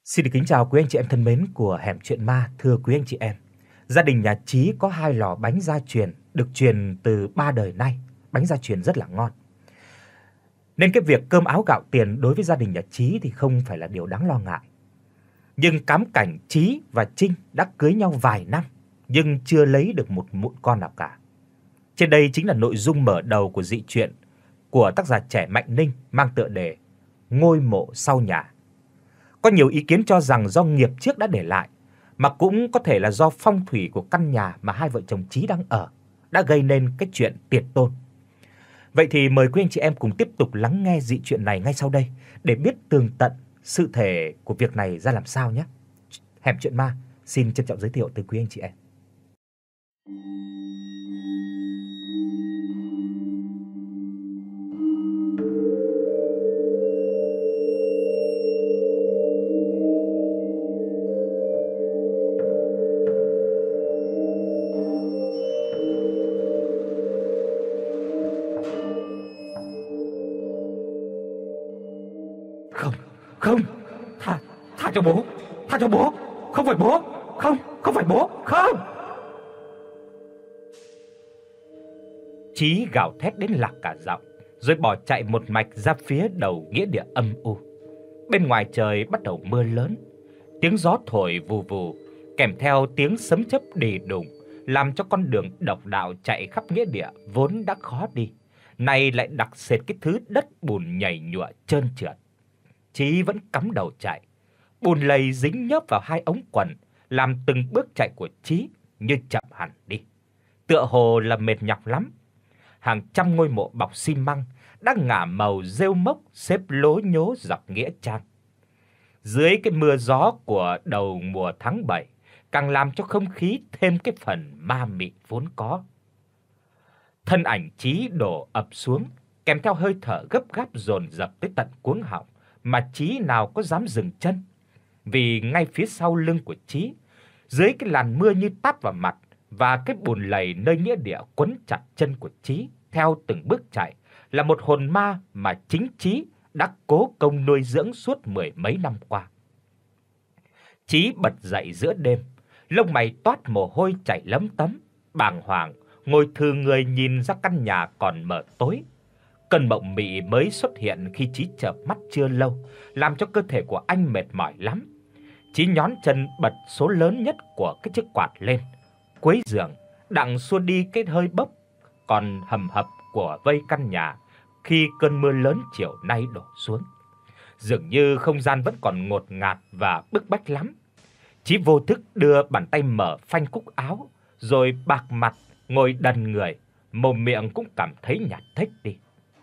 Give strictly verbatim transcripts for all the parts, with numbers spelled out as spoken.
Xin được kính chào quý anh chị em thân mến của Hẻm Chuyện Ma. Thưa quý anh chị em, gia đình nhà Chí có hai lò bánh gia truyền được truyền từ ba đời nay. Bánh gia truyền rất là ngon. Nên cái việc cơm áo gạo tiền đối với gia đình nhà Chí thì không phải là điều đáng lo ngại. Nhưng cám cảnh Chí và Trinh đã cưới nhau vài năm nhưng chưa lấy được một mụn con nào cả. Trên đây chính là nội dung mở đầu của dị truyện của tác giả trẻ Mạnh Ninh mang tựa đề Ngôi mộ sau nhà. Có nhiều ý kiến cho rằng do nghiệp trước đã để lại, mà cũng có thể là do phong thủy của căn nhà mà hai vợ chồng Chí đang ở đã gây nên cái chuyện tiệt tôn. Vậy thì mời quý anh chị em cùng tiếp tục lắng nghe dị truyện này ngay sau đây để biết tường tận sự thể của việc này ra làm sao nhé. Hẻm Chuyện Ma xin trân trọng giới thiệu tới quý anh chị em. Không, không, tha, tha cho bố, tha cho bố, không phải bố, không, không phải bố, không. Chí gào thét đến lạc cả giọng, rồi bỏ chạy một mạch ra phía đầu nghĩa địa âm u. Bên ngoài trời bắt đầu mưa lớn, tiếng gió thổi vù vù, kèm theo tiếng sấm chớp đì đùng, làm cho con đường độc đạo chạy khắp nghĩa địa vốn đã khó đi, nay lại đặc sệt cái thứ đất bùn nhầy nhụa trơn trượt. Chí vẫn cắm đầu chạy, bùn lầy dính nhớp vào hai ống quần, làm từng bước chạy của Chí như chậm hẳn đi, tựa hồ là mệt nhọc lắm. Hàng trăm ngôi mộ bọc xi măng đã ngả màu rêu mốc xếp lố nhố dọc nghĩa trang. Dưới cái mưa gió của đầu mùa tháng bảy càng làm cho không khí thêm cái phần ma mị vốn có. Thân ảnh Chí đổ ập xuống, kèm theo hơi thở gấp gáp dồn dập tới tận cuống họng, mà Chí nào có dám dừng chân. Vì ngay phía sau lưng của Chí, dưới cái làn mưa như tát vào mặt và cái bùn lầy nơi nghĩa địa quấn chặt chân của Chí theo từng bước chạy, là một hồn ma mà chính Chí đã cố công nuôi dưỡng suốt mười mấy năm qua. Chí bật dậy giữa đêm, lông mày toát mồ hôi chảy lấm tấm, bàng hoàng ngồi thừ người nhìn ra căn nhà còn mờ tối. Cơn mộng mị mới xuất hiện khi Chí chợp mắt chưa lâu, làm cho cơ thể của anh mệt mỏi lắm. Chí nhón chân bật số lớn nhất của cái chiếc quạt lên, quấy giường, đặng xua đi cái hơi bốc còn hầm hập của vây căn nhà khi cơn mưa lớn chiều nay đổ xuống. Dường như không gian vẫn còn ngột ngạt và bức bách lắm. Chí vô thức đưa bàn tay mở phanh cúc áo, rồi bạc mặt ngồi đần người, mồm miệng cũng cảm thấy nhạt thếch đi.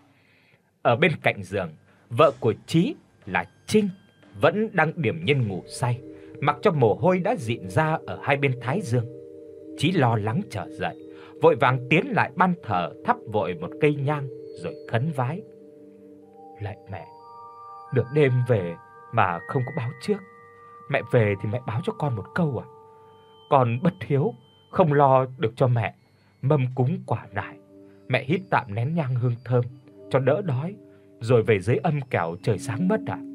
Ở bên cạnh giường, vợ của Chí là Trinh vẫn đang điềm nhiên ngủ say, mặc cho mồ hôi đã rịn ra ở hai bên thái dương. Chí lo lắng trở dậy, vội vàng tiến lại ban thờ thắp vội một cây nhang rồi khấn vái. Lạy mẹ, nửa đêm về mà không có báo trước. Mẹ về thì mẹ báo cho con một câu à? Con bất hiếu, không lo được cho mẹ mâm cúng quả nải. Mẹ hít tạm nén nhang hương thơm cho đỡ đói, rồi về dưới âm kẻo trời sáng mất à?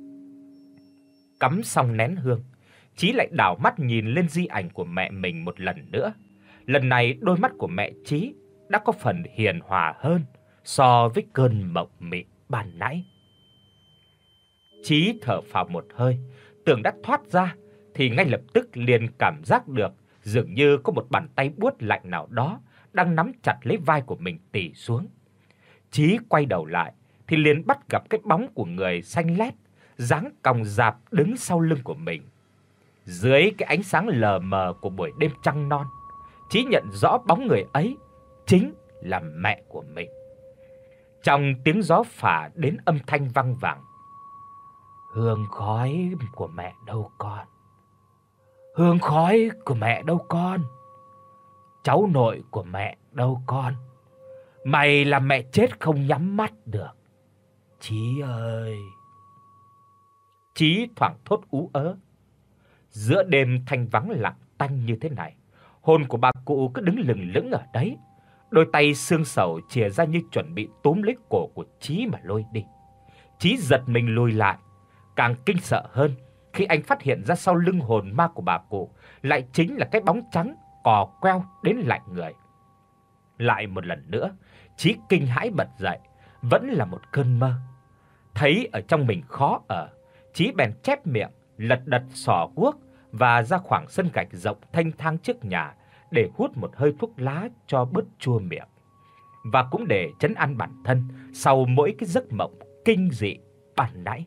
Cắm xong nén hương, Chí lại đảo mắt nhìn lên di ảnh của mẹ mình một lần nữa. Lần này đôi mắt của mẹ Chí đã có phần hiền hòa hơn so với cơn mộng mị ban nãy. Chí thở phào một hơi, tưởng đã thoát ra thì ngay lập tức liền cảm giác được dường như có một bàn tay buốt lạnh nào đó đang nắm chặt lấy vai của mình tì xuống. Chí quay đầu lại thì liền bắt gặp cái bóng của người xanh lét, dáng còng rạp đứng sau lưng của mình. Dưới cái ánh sáng lờ mờ của buổi đêm trăng non, Chí nhận rõ bóng người ấy chính là mẹ của mình. Trong tiếng gió phả đến âm thanh văng vẳng. Hương khói của mẹ đâu con? Hương khói của mẹ đâu con? Cháu nội của mẹ đâu con? Mày là mẹ chết không nhắm mắt được. Chí ơi. Chí thoảng thốt ú ớ. Giữa đêm thanh vắng lặng tanh như thế này, hồn của bà cụ cứ đứng lừng lững ở đấy, đôi tay xương sầu chìa ra như chuẩn bị túm lấy cổ của Chí mà lôi đi. Chí giật mình lùi lại, càng kinh sợ hơn khi anh phát hiện ra sau lưng hồn ma của bà cụ lại chính là cái bóng trắng cò queo đến lạnh người. Lại một lần nữa, Chí kinh hãi bật dậy, vẫn là một cơn mơ. Thấy ở trong mình khó ở, Chí bèn chép miệng, lật đật xỏ guốc và ra khoảng sân gạch rộng thanh thang trước nhà để hút một hơi thuốc lá cho bớt chua miệng, và cũng để trấn an bản thân sau mỗi cái giấc mộng kinh dị ban nãy.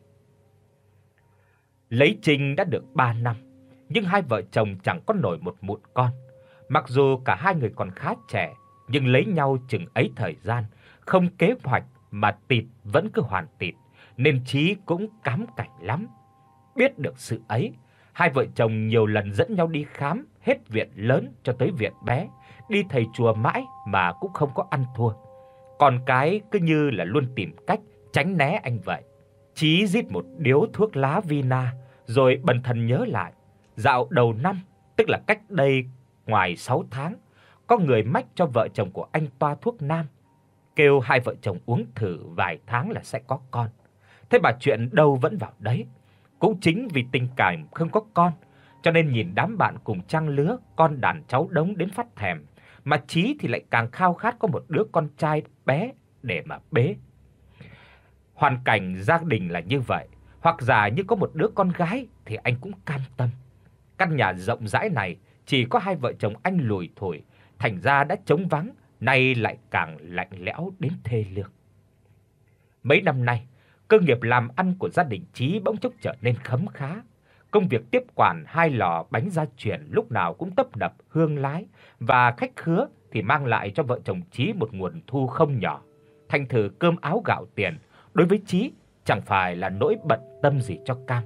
Lấy Trinh đã được ba năm, nhưng hai vợ chồng chẳng có nổi một mụn con. Mặc dù cả hai người còn khá trẻ, nhưng lấy nhau chừng ấy thời gian, không kế hoạch mà tịt vẫn cứ hoàn tịt, nên Chí cũng cám cảnh lắm. Biết được sự ấy, hai vợ chồng nhiều lần dẫn nhau đi khám hết viện lớn cho tới viện bé, đi thầy chùa mãi mà cũng không có ăn thua. Còn cái cứ như là luôn tìm cách tránh né anh vậy. Chí rít một điếu thuốc lá Vina rồi bần thần nhớ lại, dạo đầu năm, tức là cách đây ngoài sáu tháng, có người mách cho vợ chồng của anh toa thuốc nam, kêu hai vợ chồng uống thử vài tháng là sẽ có con. Thế mà chuyện đâu vẫn vào đấy. Cũng chính vì tình cảm không có con, cho nên nhìn đám bạn cùng trang lứa con đàn cháu đống đến phát thèm, mà Chí thì lại càng khao khát có một đứa con trai bé để mà bế. Hoàn cảnh gia đình là như vậy, hoặc giả như có một đứa con gái thì anh cũng cam tâm. Căn nhà rộng rãi này chỉ có hai vợ chồng anh lủi thủi, thành ra đã trống vắng, nay lại càng lạnh lẽo đến thê lương. Mấy năm nay, cơ nghiệp làm ăn của gia đình Chí bỗng chốc trở nên khấm khá. Công việc tiếp quản hai lò bánh gia truyền lúc nào cũng tấp nập hương lái, và khách khứa thì mang lại cho vợ chồng Chí một nguồn thu không nhỏ. Thành thử cơm áo gạo tiền đối với Chí chẳng phải là nỗi bận tâm gì cho cam.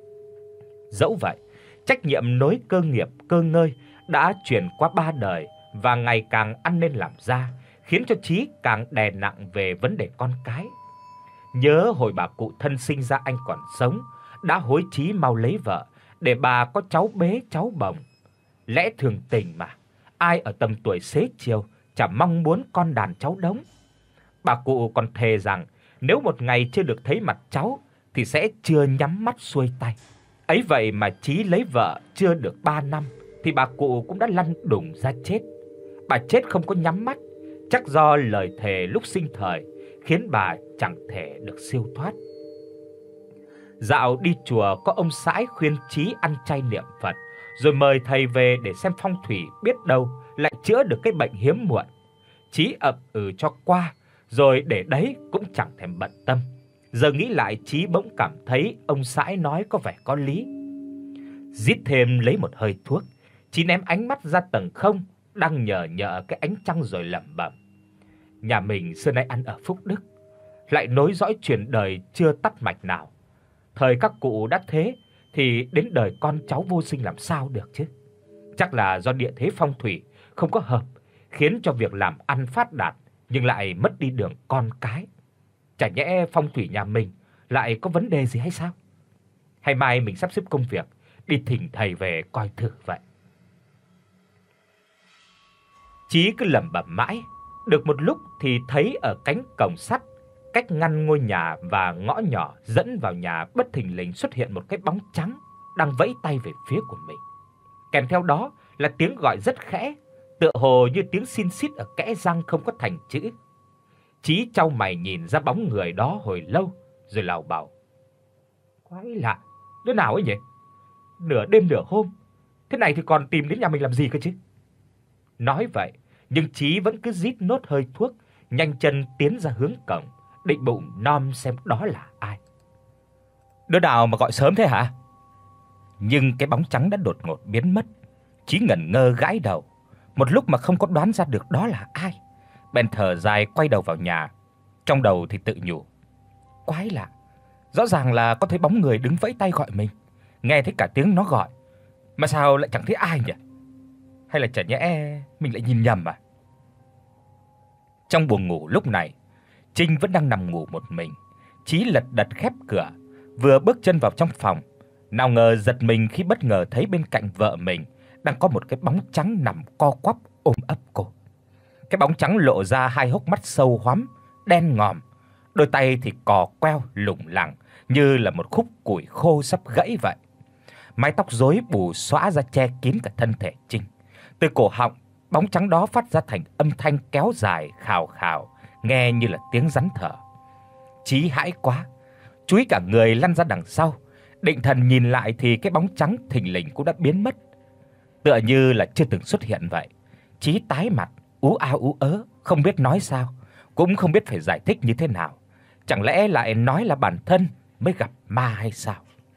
Dẫu vậy, trách nhiệm nối cơ nghiệp cơ ngơi đã truyền qua ba đời và ngày càng ăn nên làm ra, khiến cho Chí càng đè nặng về vấn đề con cái. Nhớ hồi bà cụ thân sinh ra anh còn sống, đã hối Chí mau lấy vợ để bà có cháu bế cháu bồng. Lẽ thường tình mà, ai ở tầm tuổi xế chiều chả mong muốn con đàn cháu đống. Bà cụ còn thề rằng nếu một ngày chưa được thấy mặt cháu thì sẽ chưa nhắm mắt xuôi tay. Ấy vậy mà Chí lấy vợ chưa được ba năm thì bà cụ cũng đã lăn đùng ra chết. Bà chết không có nhắm mắt, chắc do lời thề lúc sinh thời khiến bà chẳng thể được siêu thoát. Dạo đi chùa có ông sãi khuyên Chí ăn chay niệm Phật, rồi mời thầy về để xem phong thủy, biết đâu lại chữa được cái bệnh hiếm muộn. Chí ậm ừ cho qua, rồi để đấy cũng chẳng thèm bận tâm. Giờ nghĩ lại, Chí bỗng cảm thấy ông sãi nói có vẻ có lý. Rít thêm lấy một hơi thuốc, Chí ném ánh mắt ra tầng không đang nhờ nhợ cái ánh trăng rồi lẩm bẩm: nhà mình xưa nay ăn ở phúc đức, lại nối dõi truyền đời chưa tắt mạch nào. Thời các cụ đã thế thì đến đời con cháu vô sinh làm sao được chứ? Chắc là do địa thế phong thủy không có hợp, khiến cho việc làm ăn phát đạt nhưng lại mất đi đường con cái. Chả nhẽ phong thủy nhà mình lại có vấn đề gì hay sao? Hay mai mình sắp xếp công việc đi thỉnh thầy về coi thử vậy. Chí cứ lẩm bẩm mãi, được một lúc thì thấy ở cánh cổng sắt cách ngăn ngôi nhà và ngõ nhỏ dẫn vào nhà bất thình lình xuất hiện một cái bóng trắng đang vẫy tay về phía của mình. Kèm theo đó là tiếng gọi rất khẽ, tựa hồ như tiếng xin xít ở kẽ răng không có thành chữ. Chí chau mày nhìn ra bóng người đó hồi lâu rồi lảo bảo: quái lạ, đứa nào ấy nhỉ? Nửa đêm nửa hôm thế này thì còn tìm đến nhà mình làm gì cơ chứ? Nói vậy, nhưng Chí vẫn cứ rít nốt hơi thuốc, nhanh chân tiến ra hướng cổng, định bụng nom xem đó là ai. Đứa nào mà gọi sớm thế hả? Nhưng cái bóng trắng đã đột ngột biến mất. Chí ngẩn ngơ gãi đầu, một lúc mà không có đoán ra được đó là ai. Bèn thở dài quay đầu vào nhà, trong đầu thì tự nhủ: quái lạ, rõ ràng là có thấy bóng người đứng vẫy tay gọi mình, nghe thấy cả tiếng nó gọi, mà sao lại chẳng thấy ai nhỉ? Hay là chả nhẽ mình lại nhìn nhầm à? Trong buồng ngủ lúc này, Trinh vẫn đang nằm ngủ một mình. Chí lật đật khép cửa, vừa bước chân vào trong phòng, nào ngờ giật mình khi bất ngờ thấy bên cạnh vợ mình đang có một cái bóng trắng nằm co quắp ôm ấp cô. Cái bóng trắng lộ ra hai hốc mắt sâu hoắm, đen ngòm, đôi tay thì cò queo lủng lẳng như là một khúc củi khô sắp gãy vậy. mái tóc rối bù xõa ra che kín cả thân thể Trinh. Từ cổ họng, bóng trắng đó phát ra thành âm thanh kéo dài khào khào, nghe như là tiếng rắn thở. Chí hãi quá, chúi cả người lăn ra đằng sau, định thần nhìn lại thì cái bóng trắng thình lình cũng đã biến mất, tựa như là chưa từng xuất hiện vậy. Chí tái mặt, ú a ú ớ, không biết nói sao, cũng không biết phải giải thích như thế nào. Chẳng lẽ lại nói là bản thân mới gặp ma hay sao?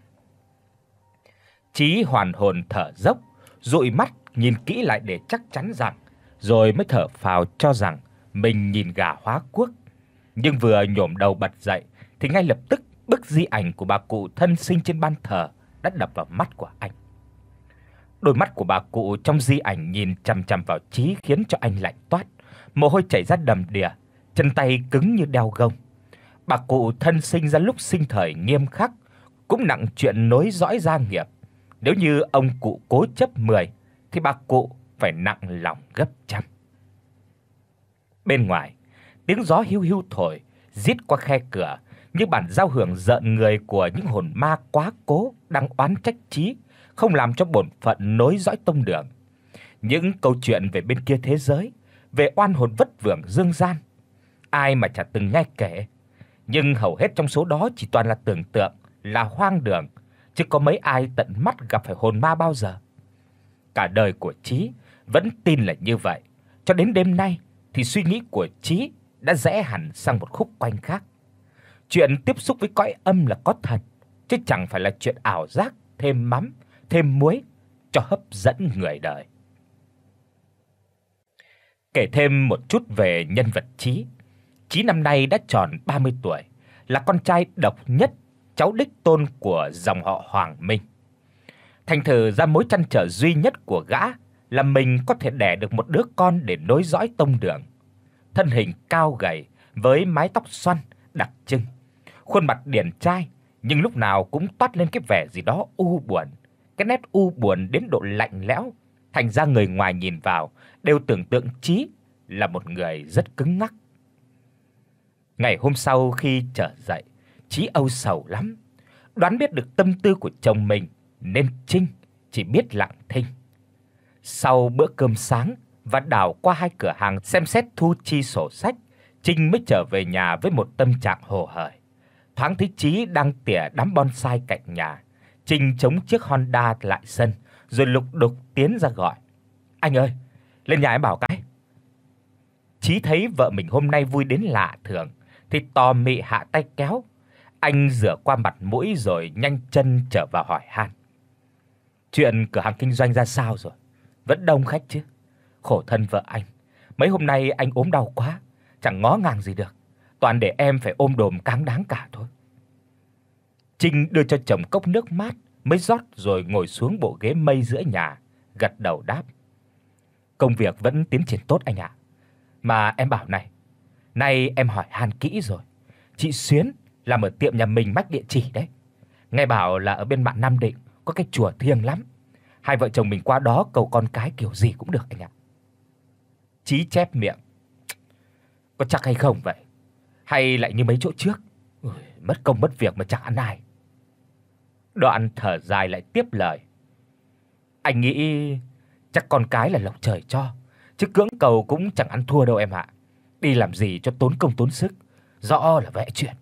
Chí hoàn hồn thở dốc, dụi mắt nhìn kỹ lại để chắc chắn rằng, rồi mới thở phào cho rằng mình nhìn gà hóa quốc. Nhưng vừa nhổm đầu bật dậy thì ngay lập tức bức di ảnh của bà cụ thân sinh trên ban thờ đã đập vào mắt của anh. Đôi mắt của bà cụ trong di ảnh nhìn chằm chằm vào Chí khiến cho anh lạnh toát, mồ hôi chảy ra đầm đìa, chân tay cứng như đeo gông. Bà cụ thân sinh ra lúc sinh thời nghiêm khắc, cũng nặng chuyện nối dõi gia nghiệp. Nếu như ông cụ cố chấp mười thì bà cụ phải nặng lòng gấp trăm. Bên ngoài, tiếng gió hiu hiu thổi rít qua khe cửa, như bản giao hưởng rợn người của những hồn ma quá cố đang oán trách Chí không làm cho bổn phận nối dõi tông đường. Những câu chuyện về bên kia thế giới, về oan hồn vất vưởng dương gian, ai mà chả từng nghe kể, nhưng hầu hết trong số đó chỉ toàn là tưởng tượng, là hoang đường, chứ có mấy ai tận mắt gặp phải hồn ma bao giờ. Cả đời của Chí vẫn tin là như vậy, cho đến đêm nay thì suy nghĩ của Chí đã rẽ hẳn sang một khúc quanh khác. Chuyện tiếp xúc với cõi âm là có thật, chứ chẳng phải là chuyện ảo giác thêm mắm, thêm muối cho hấp dẫn người đời. Kể thêm một chút về nhân vật Chí. Chí năm nay đã tròn ba mươi tuổi, là con trai độc nhất, cháu đích tôn của dòng họ Hoàng Minh. Thành thử ra mối trăn trở duy nhất của gã là mình có thể đẻ được một đứa con để nối dõi tông đường. Thân hình cao gầy với mái tóc xoăn đặc trưng, khuôn mặt điển trai nhưng lúc nào cũng toát lên cái vẻ gì đó u buồn, cái nét u buồn đến độ lạnh lẽo, thành ra người ngoài nhìn vào đều tưởng tượng Chí là một người rất cứng ngắc. Ngày hôm sau khi trở dậy, Chí âu sầu lắm, đoán biết được tâm tư của chồng mình nên Trinh chỉ biết lặng thinh. Sau bữa cơm sáng và đảo qua hai cửa hàng xem xét thu chi sổ sách, Trinh mới trở về nhà với một tâm trạng hồ hởi. Thoáng thấy Chí đang tỉa đám bonsai cạnh nhà, Trinh chống chiếc Honda lại sân, rồi lục đục tiến ra gọi: "Anh ơi, lên nhà em bảo cái." Chí thấy vợ mình hôm nay vui đến lạ thường thì tò mị hạ tay kéo. Anh rửa qua mặt mũi rồi nhanh chân trở vào hỏi han: "Chuyện cửa hàng kinh doanh ra sao rồi? Vẫn đông khách chứ?" "Khổ thân vợ anh, mấy hôm nay anh ốm đau quá, chẳng ngó ngàng gì được, toàn để em phải ôm đồm cáng đáng cả thôi." Trinh đưa cho chồng cốc nước mát mới rót rồi ngồi xuống bộ ghế mây giữa nhà, gật đầu đáp: "Công việc vẫn tiến triển tốt anh ạ. Mà em bảo này, nay em hỏi han kỹ rồi, chị Xuyến làm ở tiệm nhà mình mách địa chỉ đấy. Nghe bảo là ở bên mạn Nam Định có cái chùa thiêng lắm. Hai vợ chồng mình qua đó cầu con cái kiểu gì cũng được anh ạ." Chí chép miệng: "Có chắc hay không vậy? Hay lại như mấy chỗ trước, ôi, mất công mất việc mà chẳng ăn ai." Đoạn thở dài lại tiếp lời: "Anh nghĩ chắc con cái là lộc trời cho, chứ cưỡng cầu cũng chẳng ăn thua đâu em ạ. Đi làm gì cho tốn công tốn sức, rõ là vẽ chuyện."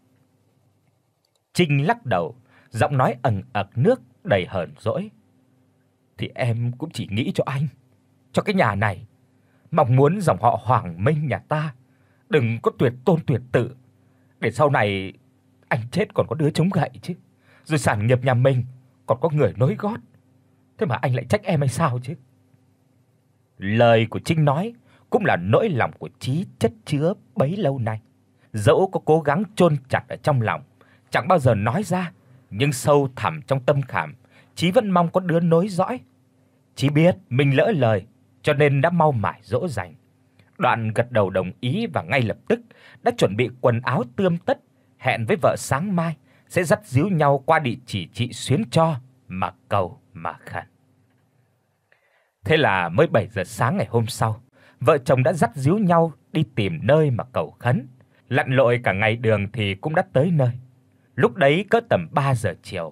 Trinh lắc đầu, giọng nói ẩn ực nước đầy hờn dỗi: "Thì em cũng chỉ nghĩ cho anh, cho cái nhà này, mong muốn dòng họ Hoàng Minh nhà ta đừng có tuyệt tôn tuyệt tự, để sau này anh chết còn có đứa chống gậy chứ, rồi sản nghiệp nhà mình còn có người nối gót. Thế mà anh lại trách em hay sao chứ?" Lời của Trinh nói cũng là nỗi lòng của Chí chất chứa bấy lâu nay. Dẫu có cố gắng chôn chặt ở trong lòng, chẳng bao giờ nói ra, nhưng sâu thẳm trong tâm khảm, Chí vẫn mong có đứa nối dõi. Chí biết mình lỡ lời, cho nên đã mau mải dỗ dành. Đoạn gật đầu đồng ý và ngay lập tức đã chuẩn bị quần áo tươm tất, hẹn với vợ sáng mai sẽ dắt díu nhau qua địa chỉ chị Xuyến cho mà cầu mà khẩn. Thế là mới bảy giờ sáng ngày hôm sau, vợ chồng đã dắt díu nhau đi tìm nơi mà cầu khấn. Lặn lội cả ngày đường thì cũng đã tới nơi. Lúc đấy cỡ tầm ba giờ chiều,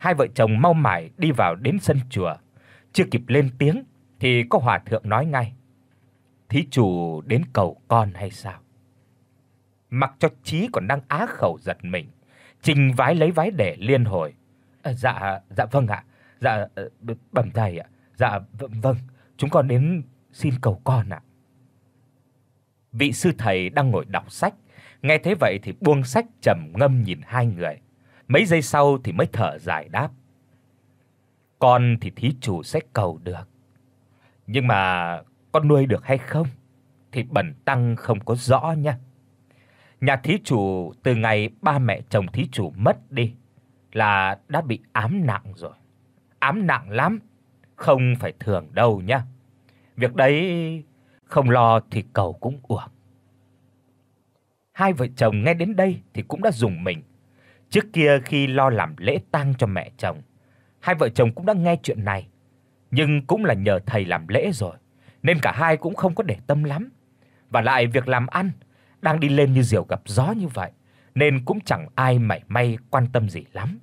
hai vợ chồng mau mải đi vào đến sân chùa. Chưa kịp lên tiếng thì có hòa thượng nói ngay: "Thí chủ đến cầu con hay sao?" Mặc cho Chí còn đang á khẩu giật mình, Trinh vái lấy vái để liên hồi: À, "Dạ, dạ vâng ạ. Dạ bẩm thầy ạ. Dạ v- vâng, chúng con đến xin cầu con ạ." Vị sư thầy đang ngồi đọc sách, nghe thế vậy thì buông sách trầm ngâm nhìn hai người. Mấy giây sau thì mới thở dài đáp: "Con thì thí chủ sẽ cầu được, nhưng mà con nuôi được hay không thì bần tăng không có rõ nha. Nhà thí chủ từ ngày ba mẹ chồng thí chủ mất đi là đã bị ám nặng rồi. Ám nặng lắm, không phải thường đâu nhá. Việc đấy không lo thì cầu cũng uổng." Hai vợ chồng nghe đến đây thì cũng đã rùng mình. Trước kia khi lo làm lễ tang cho mẹ chồng, hai vợ chồng cũng đã nghe chuyện này, nhưng cũng là nhờ thầy làm lễ rồi, nên cả hai cũng không có để tâm lắm. Và lại việc làm ăn đang đi lên như diều gặp gió như vậy, nên cũng chẳng ai mảy may quan tâm gì lắm.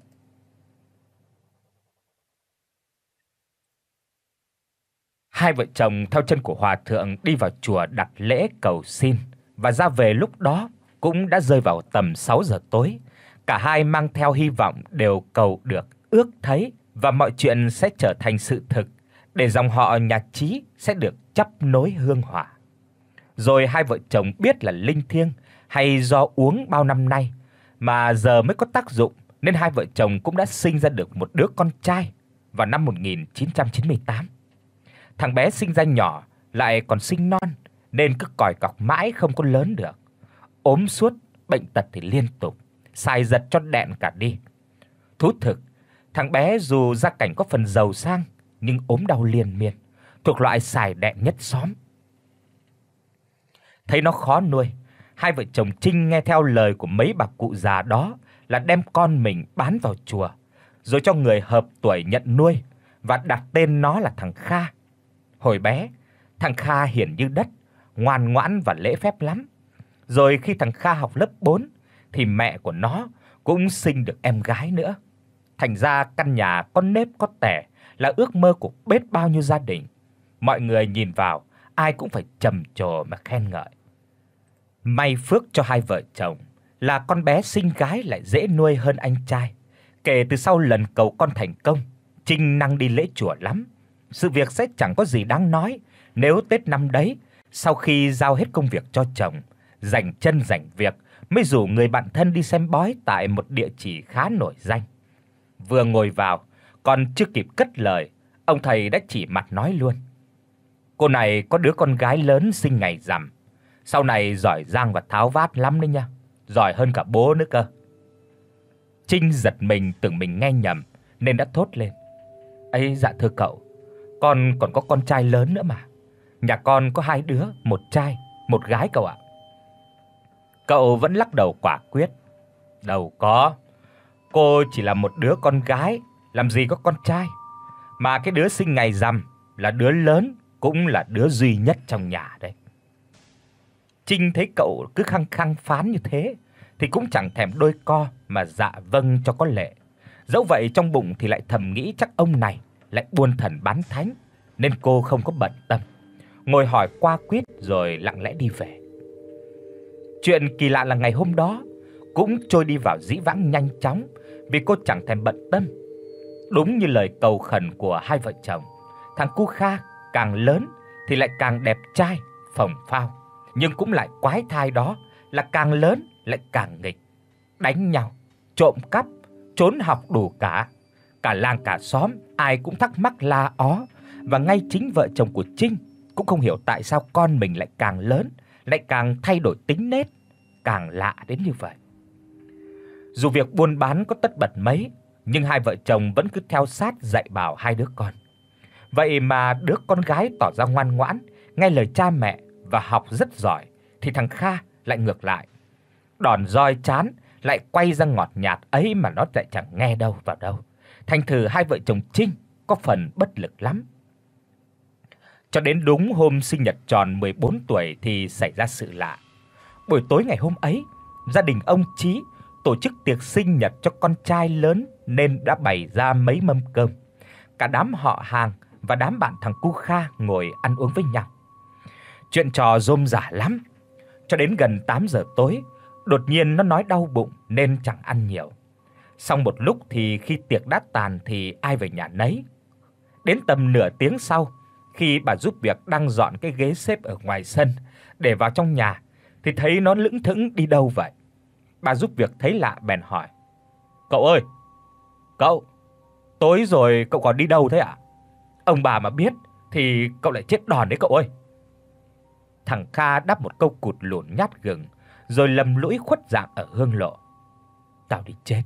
Hai vợ chồng theo chân của hòa thượng đi vào chùa đặt lễ cầu xin, và ra về lúc đó cũng đã rơi vào tầm sáu giờ tối. Cả hai mang theo hy vọng đều cầu được, ước thấy và mọi chuyện sẽ trở thành sự thực, để dòng họ nhà Chí sẽ được chắp nối hương hỏa. Rồi hai vợ chồng biết là linh thiêng hay do uống bao năm nay mà giờ mới có tác dụng, nên hai vợ chồng cũng đã sinh ra được một đứa con trai vào năm một nghìn chín trăm chín mươi tám. Thằng bé sinh ra nhỏ lại còn sinh non, nên cứ còi cọc mãi không có lớn được. Ốm suốt, bệnh tật thì liên tục, xài giật cho đẹn cả đi. Thú thực, thằng bé dù gia cảnh có phần giàu sang nhưng ốm đau liên miên, thuộc loại xài đẹn nhất xóm. Thấy nó khó nuôi, hai vợ chồng Trinh nghe theo lời của mấy bà cụ già đó là đem con mình bán vào chùa, rồi cho người hợp tuổi nhận nuôi và đặt tên nó là thằng Kha. Hồi bé, thằng Kha hiền như đất, ngoan ngoãn và lễ phép lắm. Rồi khi thằng Kha học lớp bốn thì mẹ của nó cũng sinh được em gái nữa. Thành ra căn nhà có nếp có tẻ là ước mơ của biết bao nhiêu gia đình. Mọi người nhìn vào, ai cũng phải trầm trồ mà khen ngợi. May phước cho hai vợ chồng là con bé sinh gái lại dễ nuôi hơn anh trai. Kể từ sau lần cầu con thành công, Trinh năng đi lễ chùa lắm. Sự việc sẽ chẳng có gì đáng nói nếu Tết năm đấy, sau khi giao hết công việc cho chồng, rảnh chân rảnh việc, mới rủ người bạn thân đi xem bói tại một địa chỉ khá nổi danh. Vừa ngồi vào, còn chưa kịp cất lời, ông thầy đã chỉ mặt nói luôn: "Cô này có đứa con gái lớn sinh ngày rằm, sau này giỏi giang và tháo vát lắm đấy nha, giỏi hơn cả bố nữa cơ." Trinh giật mình tưởng mình nghe nhầm nên đã thốt lên: "Ấy dạ thưa cậu, con còn có con trai lớn nữa mà. Nhà con có hai đứa, một trai, một gái cậu ạ." Cậu vẫn lắc đầu quả quyết: "Đâu có, cô chỉ là một đứa con gái, làm gì có con trai. Mà cái đứa sinh ngày rằm là đứa lớn, cũng là đứa duy nhất trong nhà đấy." Trinh thấy cậu cứ khăng khăng phán như thế thì cũng chẳng thèm đôi co mà dạ vâng cho có lệ. Dẫu vậy trong bụng thì lại thầm nghĩ chắc ông này lại buôn thần bán thánh, nên cô không có bận tâm, ngồi hỏi qua quýt rồi lặng lẽ đi về. Chuyện kỳ lạ là ngày hôm đó cũng trôi đi vào dĩ vãng nhanh chóng, vì cô chẳng thèm bận tâm. Đúng như lời cầu khẩn của hai vợ chồng, thằng cu Kha càng lớn thì lại càng đẹp trai, phồng phao, nhưng cũng lại quái thai đó là càng lớn lại càng nghịch, đánh nhau, trộm cắp, trốn học đủ cả. Cả làng cả xóm ai cũng thắc mắc la ó, và ngay chính vợ chồng của Trinh cũng không hiểu tại sao con mình lại càng lớn lại càng thay đổi tính nết, càng lạ đến như vậy. Dù việc buôn bán có tất bật mấy, nhưng hai vợ chồng vẫn cứ theo sát dạy bảo hai đứa con. Vậy mà đứa con gái tỏ ra ngoan ngoãn, nghe lời cha mẹ và học rất giỏi, thì thằng Kha lại ngược lại. Đòn roi chán lại quay ra ngọt nhạt ấy mà nó lại chẳng nghe đâu vào đâu. Thành thử hai vợ chồng Trinh có phần bất lực lắm. Cho đến đúng hôm sinh nhật tròn mười bốn tuổi thì xảy ra sự lạ. Buổi tối ngày hôm ấy, gia đình ông Chí tổ chức tiệc sinh nhật cho con trai lớn nên đã bày ra mấy mâm cơm. Cả đám họ hàng và đám bạn thằng Cu Kha ngồi ăn uống với nhau. Chuyện trò rôm rả lắm. Cho đến gần tám giờ tối, đột nhiên nó nói đau bụng nên chẳng ăn nhiều. Xong một lúc thì khi tiệc đã tàn thì ai về nhà nấy. Đến tầm nửa tiếng sau, khi bà giúp việc đang dọn cái ghế xếp ở ngoài sân để vào trong nhà thì thấy nó lững thững đi đâu vậy. Bà giúp việc thấy lạ bèn hỏi: "Cậu ơi, cậu, tối rồi cậu còn đi đâu thế ạ? Ông bà mà biết thì cậu lại chết đòn đấy cậu ơi." Thằng Kha đáp một câu cụt lủn nhát gừng, rồi lầm lũi khuất dạng ở hương lộ: "Tao đi chết."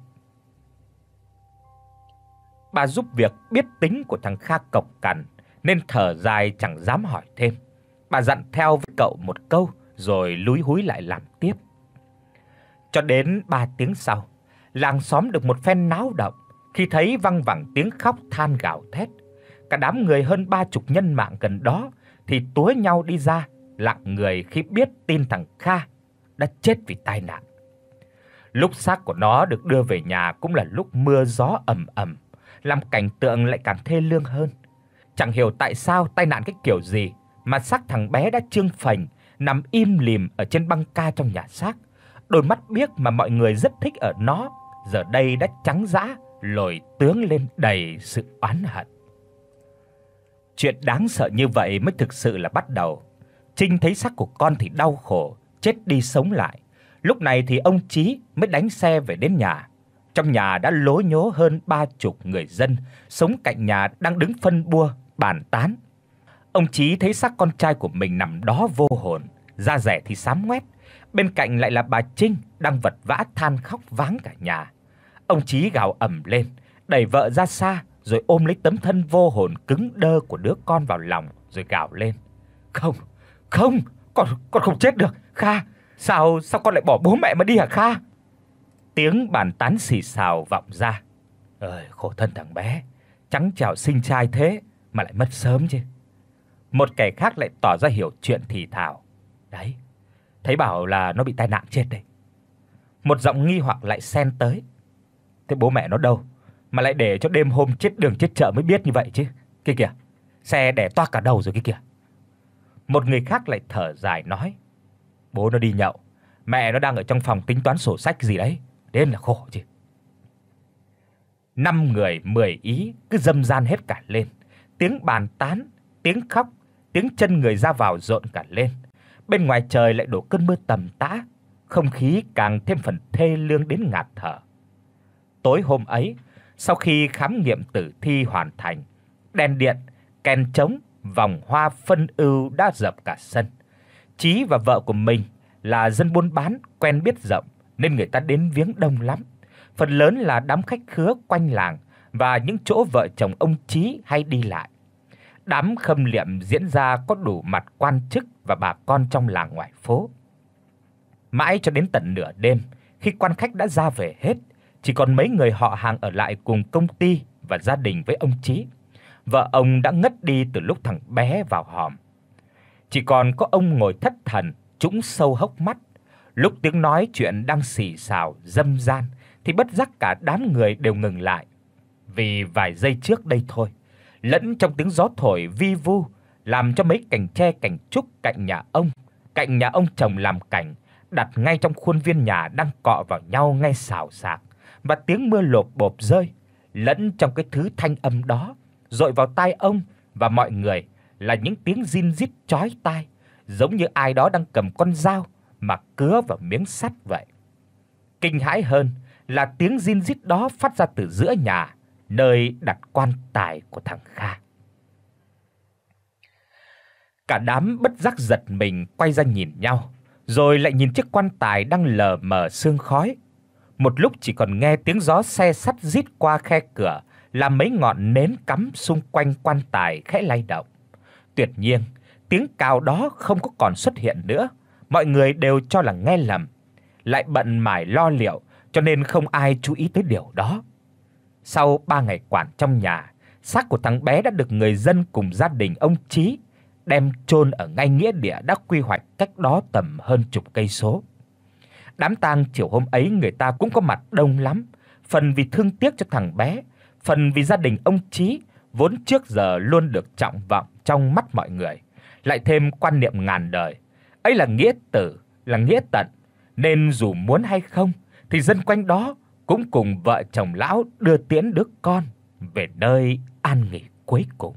Bà giúp việc biết tính của thằng Kha cộc cằn nên thở dài chẳng dám hỏi thêm. Bà dặn theo với cậu một câu rồi lúi húi lại làm tiếp. Cho đến ba tiếng sau, làng xóm được một phen náo động khi thấy văng vẳng tiếng khóc than gào thét. Cả đám người hơn ba chục nhân mạng gần đó thì túa nhau đi ra, lặng người khi biết tin thằng Kha đã chết vì tai nạn. Lúc xác của nó được đưa về nhà cũng là lúc mưa gió ầm ầm, làm cảnh tượng lại càng thê lương hơn. Chẳng hiểu tại sao tai nạn cái kiểu gì mà xác thằng bé đã trương phành nằm im lìm ở trên băng ca trong nhà xác. Đôi mắt biếc mà mọi người rất thích ở nó giờ đây đã trắng dã, lồi tướng lên đầy sự oán hận. Chuyện đáng sợ như vậy mới thực sự là bắt đầu. Trinh thấy xác của con thì đau khổ, chết đi sống lại. Lúc này thì ông Chí mới đánh xe về đến nhà. Trong nhà đã lố nhố hơn ba chục người dân sống cạnh nhà đang đứng phân bua bàn tán. Ông Chí thấy xác con trai của mình nằm đó vô hồn, da dẻ thì xám ngoét, bên cạnh lại là bà Trinh đang vật vã than khóc váng cả nhà. Ông Chí gào ầm lên, đẩy vợ ra xa rồi ôm lấy tấm thân vô hồn cứng đơ của đứa con vào lòng rồi gào lên: "Không, không, con con không chết được, Kha, sao sao con lại bỏ bố mẹ mà đi hả Kha?" Tiếng bàn tán xì xào vọng ra. "Ơi, khổ thân thằng bé, trắng trẻo xinh trai thế mà lại mất sớm chứ." Một kẻ khác lại tỏ ra hiểu chuyện thì thào: "Đấy, thấy bảo là nó bị tai nạn chết đấy." Một giọng nghi hoặc lại xen tới: "Thế bố mẹ nó đâu mà lại để cho đêm hôm chết đường chết chợ mới biết như vậy chứ? Kia kìa, xe đè toác cả đầu rồi kia kìa." Một người khác lại thở dài nói: "Bố nó đi nhậu, mẹ nó đang ở trong phòng tính toán sổ sách gì đấy, đến là khổ chứ." Năm người mười ý cứ dâm gian hết cả lên, tiếng bàn tán, tiếng khóc, tiếng chân người ra vào rộn cả lên. Bên ngoài trời lại đổ cơn mưa tầm tã, không khí càng thêm phần thê lương đến ngạt thở. Tối hôm ấy, sau khi khám nghiệm tử thi hoàn thành, đèn điện, kèn trống, vòng hoa phân ưu đã dập cả sân. Chí và vợ của mình là dân buôn bán quen biết rộng nên người ta đến viếng đông lắm. Phần lớn là đám khách khứa quanh làng và những chỗ vợ chồng ông Chí hay đi lại. Đám khâm liệm diễn ra có đủ mặt quan chức và bà con trong làng ngoài phố. Mãi cho đến tận nửa đêm, khi quan khách đã ra về hết, chỉ còn mấy người họ hàng ở lại cùng công ty và gia đình với ông Chí. Vợ ông đã ngất đi từ lúc thằng bé vào hòm. Chỉ còn có ông ngồi thất thần, trũng sâu hốc mắt. Lúc tiếng nói chuyện đang xì xào dâm gian thì bất giác cả đám người đều ngừng lại. Vì vài giây trước đây thôi, lẫn trong tiếng gió thổi vi vu làm cho mấy cành tre cành trúc cạnh nhà ông, cạnh nhà ông chồng làm cảnh đặt ngay trong khuôn viên nhà đang cọ vào nhau nghe xào xạc, và tiếng mưa lộp bộp rơi lẫn trong cái thứ thanh âm đó dội vào tai ông và mọi người là những tiếng rin rít chói tai, giống như ai đó đang cầm con dao mà cứa vào miếng sắt vậy. Kinh hãi hơn là tiếng rin rít đó phát ra từ giữa nhà, nơi đặt quan tài của thằng Kha. Cả đám bất giác giật mình quay ra nhìn nhau, rồi lại nhìn chiếc quan tài đang lờ mờ sương khói. Một lúc chỉ còn nghe tiếng gió xe sắt rít qua khe cửa, làm mấy ngọn nến cắm xung quanh quan tài khẽ lay động. Tuyệt nhiên, tiếng cào đó không có còn xuất hiện nữa, mọi người đều cho là nghe lầm, lại bận mải lo liệu cho nên không ai chú ý tới điều đó. Sau ba ngày quản trong nhà, xác của thằng bé đã được người dân cùng gia đình ông Chí đem chôn ở ngay nghĩa địa đã quy hoạch cách đó tầm hơn chục cây số. Đám tang chiều hôm ấy người ta cũng có mặt đông lắm, phần vì thương tiếc cho thằng bé, phần vì gia đình ông Chí vốn trước giờ luôn được trọng vọng trong mắt mọi người, lại thêm quan niệm ngàn đời, ấy là nghĩa tử, là nghĩa tận, nên dù muốn hay không thì dân quanh đó cũng cùng vợ chồng lão đưa tiễn đứa con về nơi an nghỉ cuối cùng.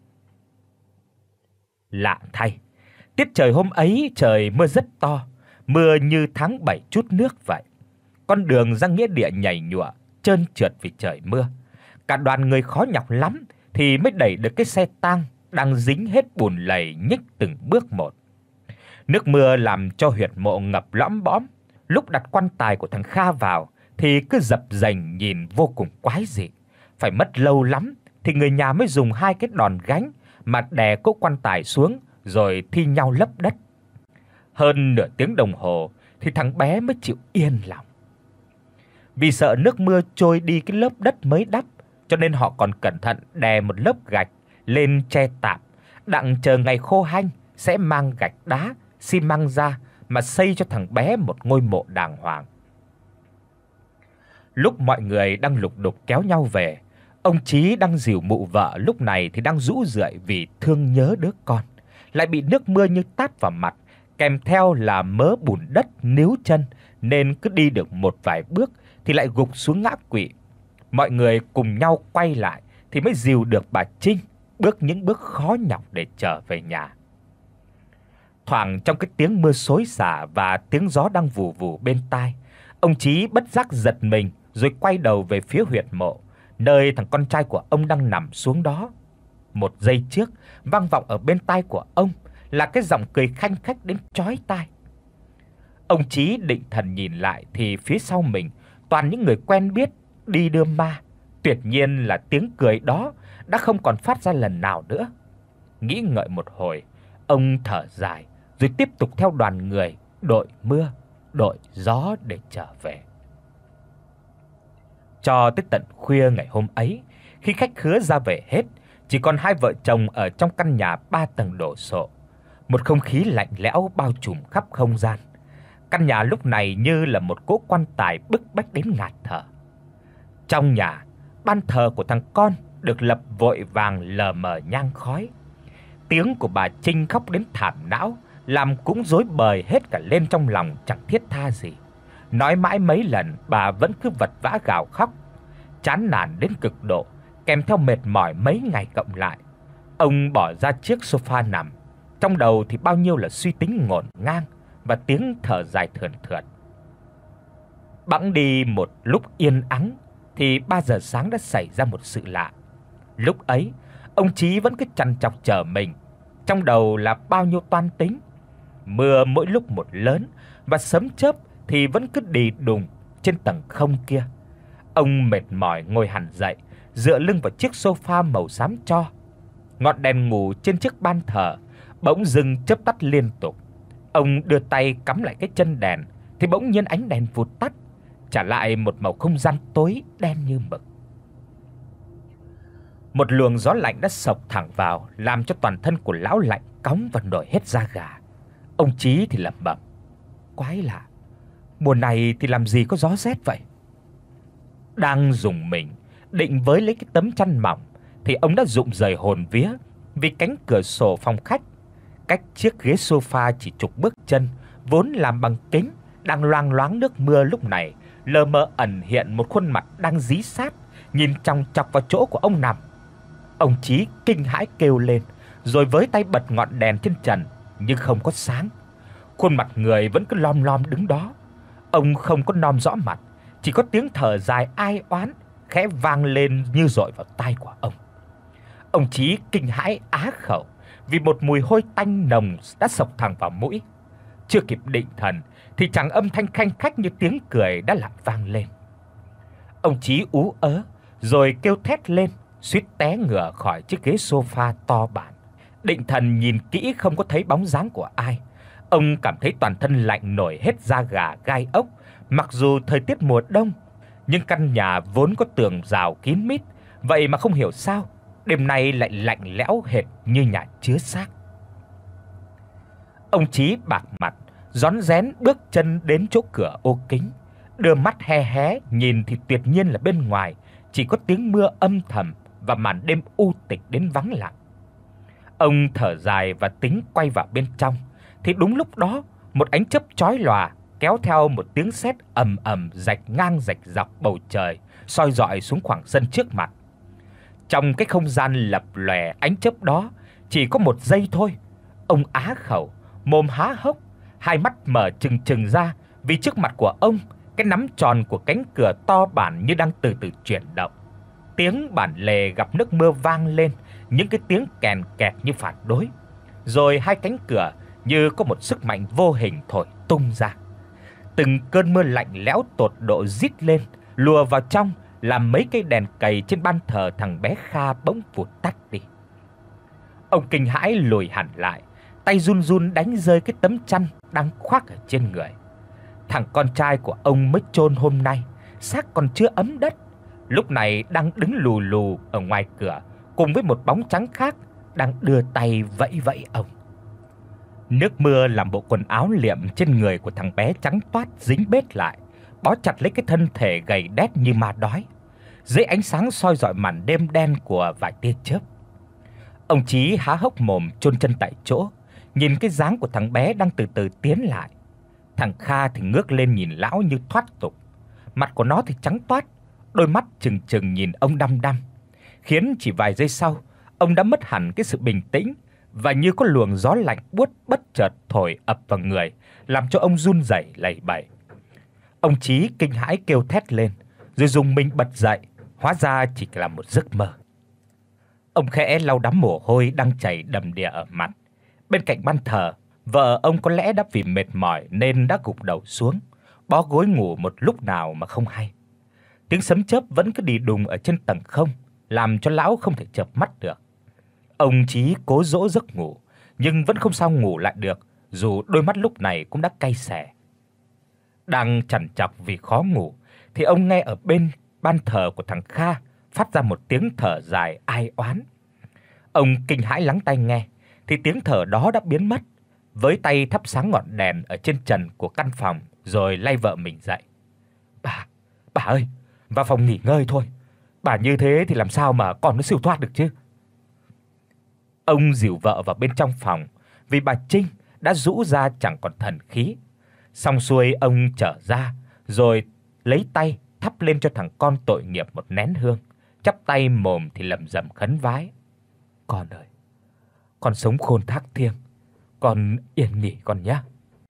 Lạ thay, tiết trời hôm ấy trời mưa rất to, mưa như tháng bảy chút nước vậy. Con đường ra nghĩa địa nhầy nhụa, trơn trượt vì trời mưa. Cả đoàn người khó nhọc lắm thì mới đẩy được cái xe tang đang dính hết bùn lầy nhích từng bước một. Nước mưa làm cho huyệt mộ ngập lõm bõm, lúc đặt quan tài của thằng Kha vào thì cứ dập dềnh nhìn vô cùng quái dị. Phải mất lâu lắm thì người nhà mới dùng hai cái đòn gánh mà đè cỗ quan tài xuống rồi thi nhau lấp đất. Hơn nửa tiếng đồng hồ thì thằng bé mới chịu yên lòng. Vì sợ nước mưa trôi đi cái lớp đất mới đắp, cho nên họ còn cẩn thận đè một lớp gạch lên che tạm, đặng chờ ngày khô hanh sẽ mang gạch đá, xi măng ra mà xây cho thằng bé một ngôi mộ đàng hoàng. Lúc mọi người đang lục đục kéo nhau về, ông Chí đang dìu mụ vợ lúc này thì đang rũ rượi vì thương nhớ đứa con, lại bị nước mưa như tát vào mặt, kèm theo là mớ bùn đất níu chân, nên cứ đi được một vài bước thì lại gục xuống ngã quỵ. Mọi người cùng nhau quay lại thì mới dìu được bà Trinh bước những bước khó nhọc để trở về nhà. Thoảng trong cái tiếng mưa xối xả và tiếng gió đang vù vù bên tai, ông Chí bất giác giật mình rồi quay đầu về phía huyệt mộ, nơi thằng con trai của ông đang nằm xuống đó. Một giây trước, vang vọng ở bên tai của ông là cái giọng cười khanh khách đến chói tai. Ông Chí định thần nhìn lại thì phía sau mình toàn những người quen biết đi đưa ma. Tuyệt nhiên là tiếng cười đó đã không còn phát ra lần nào nữa. Nghĩ ngợi một hồi, ông thở dài rồi tiếp tục theo đoàn người đội mưa, đội gió để trở về. Cho tới tận khuya ngày hôm ấy, khi khách khứa ra về hết, chỉ còn hai vợ chồng ở trong căn nhà ba tầng đổ sộ. Một không khí lạnh lẽo bao trùm khắp không gian. Căn nhà lúc này như là một cỗ quan tài bức bách đến ngạt thở. Trong nhà, ban thờ của thằng con được lập vội vàng lờ mờ nhang khói. Tiếng của bà Trinh khóc đến thảm não, làm cũng rối bời hết cả lên trong lòng chẳng thiết tha gì. Nói mãi mấy lần bà vẫn cứ vật vã gào khóc, chán nản đến cực độ, kèm theo mệt mỏi mấy ngày cộng lại. Ông bỏ ra chiếc sofa nằm, trong đầu thì bao nhiêu là suy tính ngổn ngang và tiếng thở dài thườn thượt. Bẵng đi một lúc yên ắng thì ba giờ sáng đã xảy ra một sự lạ. Lúc ấy, ông Chí vẫn cứ trằn trọc chờ mình, trong đầu là bao nhiêu toan tính. Mưa mỗi lúc một lớn và sấm chớp thì vẫn cứ đì đùng trên tầng không kia. Ông mệt mỏi ngồi hẳn dậy, dựa lưng vào chiếc sofa màu xám tro. Ngọn đèn ngủ trên chiếc ban thờ bỗng dưng chớp tắt liên tục. Ông đưa tay cắm lại cái chân đèn thì bỗng nhiên ánh đèn vụt tắt, trả lại một màu không gian tối đen như mực. Một luồng gió lạnh đã xộc thẳng vào, làm cho toàn thân của lão lạnh cóng và nổi hết da gà. Ông Chí thì lẩm bẩm: quái lạ, mùa này thì làm gì có gió rét vậy. Đang dùng mình định với lấy cái tấm chăn mỏng thì ông đã rụng rời hồn vía, vì cánh cửa sổ phòng khách cách chiếc ghế sofa chỉ chục bước chân, vốn làm bằng kính, đang loang loáng nước mưa lúc này lờ mờ ẩn hiện một khuôn mặt đang dí sát nhìn chòng chọc vào chỗ của ông nằm. Ông Chí kinh hãi kêu lên, rồi với tay bật ngọn đèn trên trần nhưng không có sáng. Khuôn mặt người vẫn cứ lom lom đứng đó. Ông không có nom rõ mặt, chỉ có tiếng thở dài ai oán khẽ vang lên như dội vào tai của ông. Ông Chí kinh hãi á khẩu vì một mùi hôi tanh nồng đã xộc thẳng vào mũi. Chưa kịp định thần thì chẳng âm thanh khanh khách như tiếng cười đã làm vang lên. Ông Chí ú ớ rồi kêu thét lên, suýt té ngửa khỏi chiếc ghế sofa to bản. Định thần nhìn kỹ không có thấy bóng dáng của ai. Ông cảm thấy toàn thân lạnh nổi hết da gà gai ốc. Mặc dù thời tiết mùa đông, nhưng căn nhà vốn có tường rào kín mít, vậy mà không hiểu sao đêm nay lại lạnh lẽo hệt như nhà chứa xác. Ông Chí bạc mặt rón rén bước chân đến chỗ cửa ô kính, đưa mắt hé hé nhìn thì tuyệt nhiên là bên ngoài chỉ có tiếng mưa âm thầm và màn đêm u tịch đến vắng lặng. Ông thở dài và tính quay vào bên trong thì đúng lúc đó, một ánh chớp chói lòa kéo theo một tiếng sét ầm ầm rạch ngang rạch dọc bầu trời, soi rọi xuống khoảng sân trước mặt. Trong cái không gian lập lòe ánh chớp đó, chỉ có một giây thôi, ông á khẩu, mồm há hốc, hai mắt mở trừng trừng ra, vì trước mặt của ông, cái nắm tròn của cánh cửa to bản như đang từ từ chuyển động. Tiếng bản lề gặp nước mưa vang lên, những cái tiếng kèn kẹt như phản đối. Rồi hai cánh cửa như có một sức mạnh vô hình thổi tung ra. Từng cơn mưa lạnh lẽo tột độ rít lên, lùa vào trong, làm mấy cây đèn cầy trên ban thờ thằng bé Kha bỗng vụt tắt đi. Ông kinh hãi lùi hẳn lại, tay run run đánh rơi cái tấm chăn đang khoác ở trên người. Thằng con trai của ông mới chôn hôm nay, xác còn chưa ấm đất, lúc này đang đứng lù lù ở ngoài cửa cùng với một bóng trắng khác đang đưa tay vẫy vẫy ông. Nước mưa làm bộ quần áo liệm trên người của thằng bé trắng toát dính bết lại, bó chặt lấy cái thân thể gầy đét như ma đói. Dưới ánh sáng soi rọi màn đêm đen của vài tia chớp, ông Chí há hốc mồm chôn chân tại chỗ, nhìn cái dáng của thằng bé đang từ từ tiến lại. Thằng Kha thì ngước lên nhìn lão như thoát tục. Mặt của nó thì trắng toát, đôi mắt trừng trừng nhìn ông đăm đăm, khiến chỉ vài giây sau, ông đã mất hẳn cái sự bình tĩnh và như có luồng gió lạnh buốt bất chợt thổi ập vào người, làm cho ông run rẩy lẩy bẩy. Ông Chí kinh hãi kêu thét lên, rồi dùng mình bật dậy, hóa ra chỉ là một giấc mơ. Ông khẽ lau đám mồ hôi đang chảy đầm đìa ở mặt. Bên cạnh ban thờ, vợ ông có lẽ đã vì mệt mỏi nên đã gục đầu xuống, bó gối ngủ một lúc nào mà không hay. Tiếng sấm chớp vẫn cứ đi đùng ở trên tầng không, làm cho lão không thể chợp mắt được. Ông Chí cố dỗ giấc ngủ, nhưng vẫn không sao ngủ lại được, dù đôi mắt lúc này cũng đã cay xè. Đang trằn trọc vì khó ngủ thì ông nghe ở bên ban thờ của thằng Kha phát ra một tiếng thở dài ai oán. Ông kinh hãi lắng tai nghe thì tiếng thở đó đã biến mất, với tay thắp sáng ngọn đèn ở trên trần của căn phòng rồi lay vợ mình dậy. "Bà, bà ơi, vào phòng nghỉ ngơi thôi. Bà như thế thì làm sao mà con nó siêu thoát được chứ?" Ông dìu vợ vào bên trong phòng, vì bà Trinh đã rũ ra chẳng còn thần khí. Xong xuôi ông trở ra, rồi lấy tay thắp lên cho thằng con tội nghiệp một nén hương, chắp tay mồm thì lẩm rẩm khấn vái: "Con ơi, con sống khôn thác thiêng, con yên nghỉ con nhé."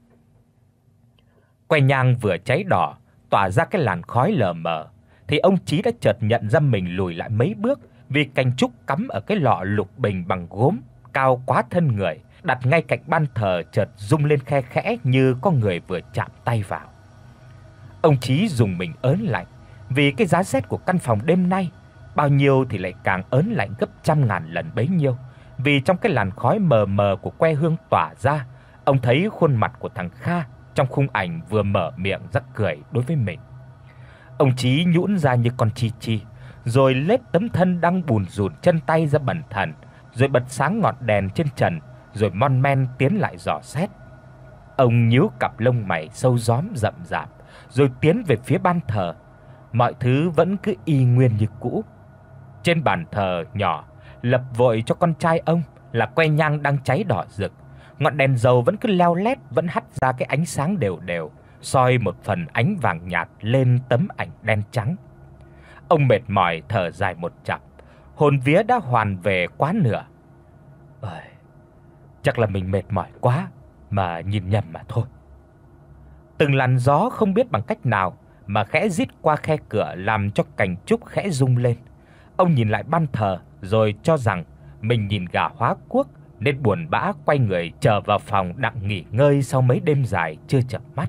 Que nhang vừa cháy đỏ, tỏa ra cái làn khói lờ mờ, thì ông Chí đã chợt nhận ra mình lùi lại mấy bước, vì cành trúc cắm ở cái lọ lục bình bằng gốm cao quá thân người, đặt ngay cạnh ban thờ chợt rung lên khe khẽ như có người vừa chạm tay vào. Ông Chí dùng mình ớn lạnh, vì cái giá rét của căn phòng đêm nay bao nhiêu thì lại càng ớn lạnh gấp trăm ngàn lần bấy nhiêu, vì trong cái làn khói mờ mờ của que hương tỏa ra, ông thấy khuôn mặt của thằng Kha trong khung ảnh vừa mở miệng rắc cười đối với mình. Ông Chí nhũn ra như con chi chi, rồi lết tấm thân đang bùn rùn chân tay ra bần thần, rồi bật sáng ngọn đèn trên trần, rồi mon men tiến lại dò xét. Ông nhíu cặp lông mày sâu róm rậm rạp, rồi tiến về phía ban thờ. Mọi thứ vẫn cứ y nguyên như cũ. Trên bàn thờ nhỏ, lập vội cho con trai ông là que nhang đang cháy đỏ rực. Ngọn đèn dầu vẫn cứ leo lét, vẫn hắt ra cái ánh sáng đều đều, soi một phần ánh vàng nhạt lên tấm ảnh đen trắng. Ông mệt mỏi thở dài một chặp, hồn vía đã hoàn về quá nửa. Ơi, chắc là mình mệt mỏi quá mà nhìn nhầm mà thôi. Từng làn gió không biết bằng cách nào mà khẽ rít qua khe cửa, làm cho cành trúc khẽ rung lên. Ông nhìn lại ban thờ rồi cho rằng mình nhìn gà hóa cuốc, nên buồn bã quay người trở vào phòng đặng nghỉ ngơi sau mấy đêm dài chưa chợp mắt.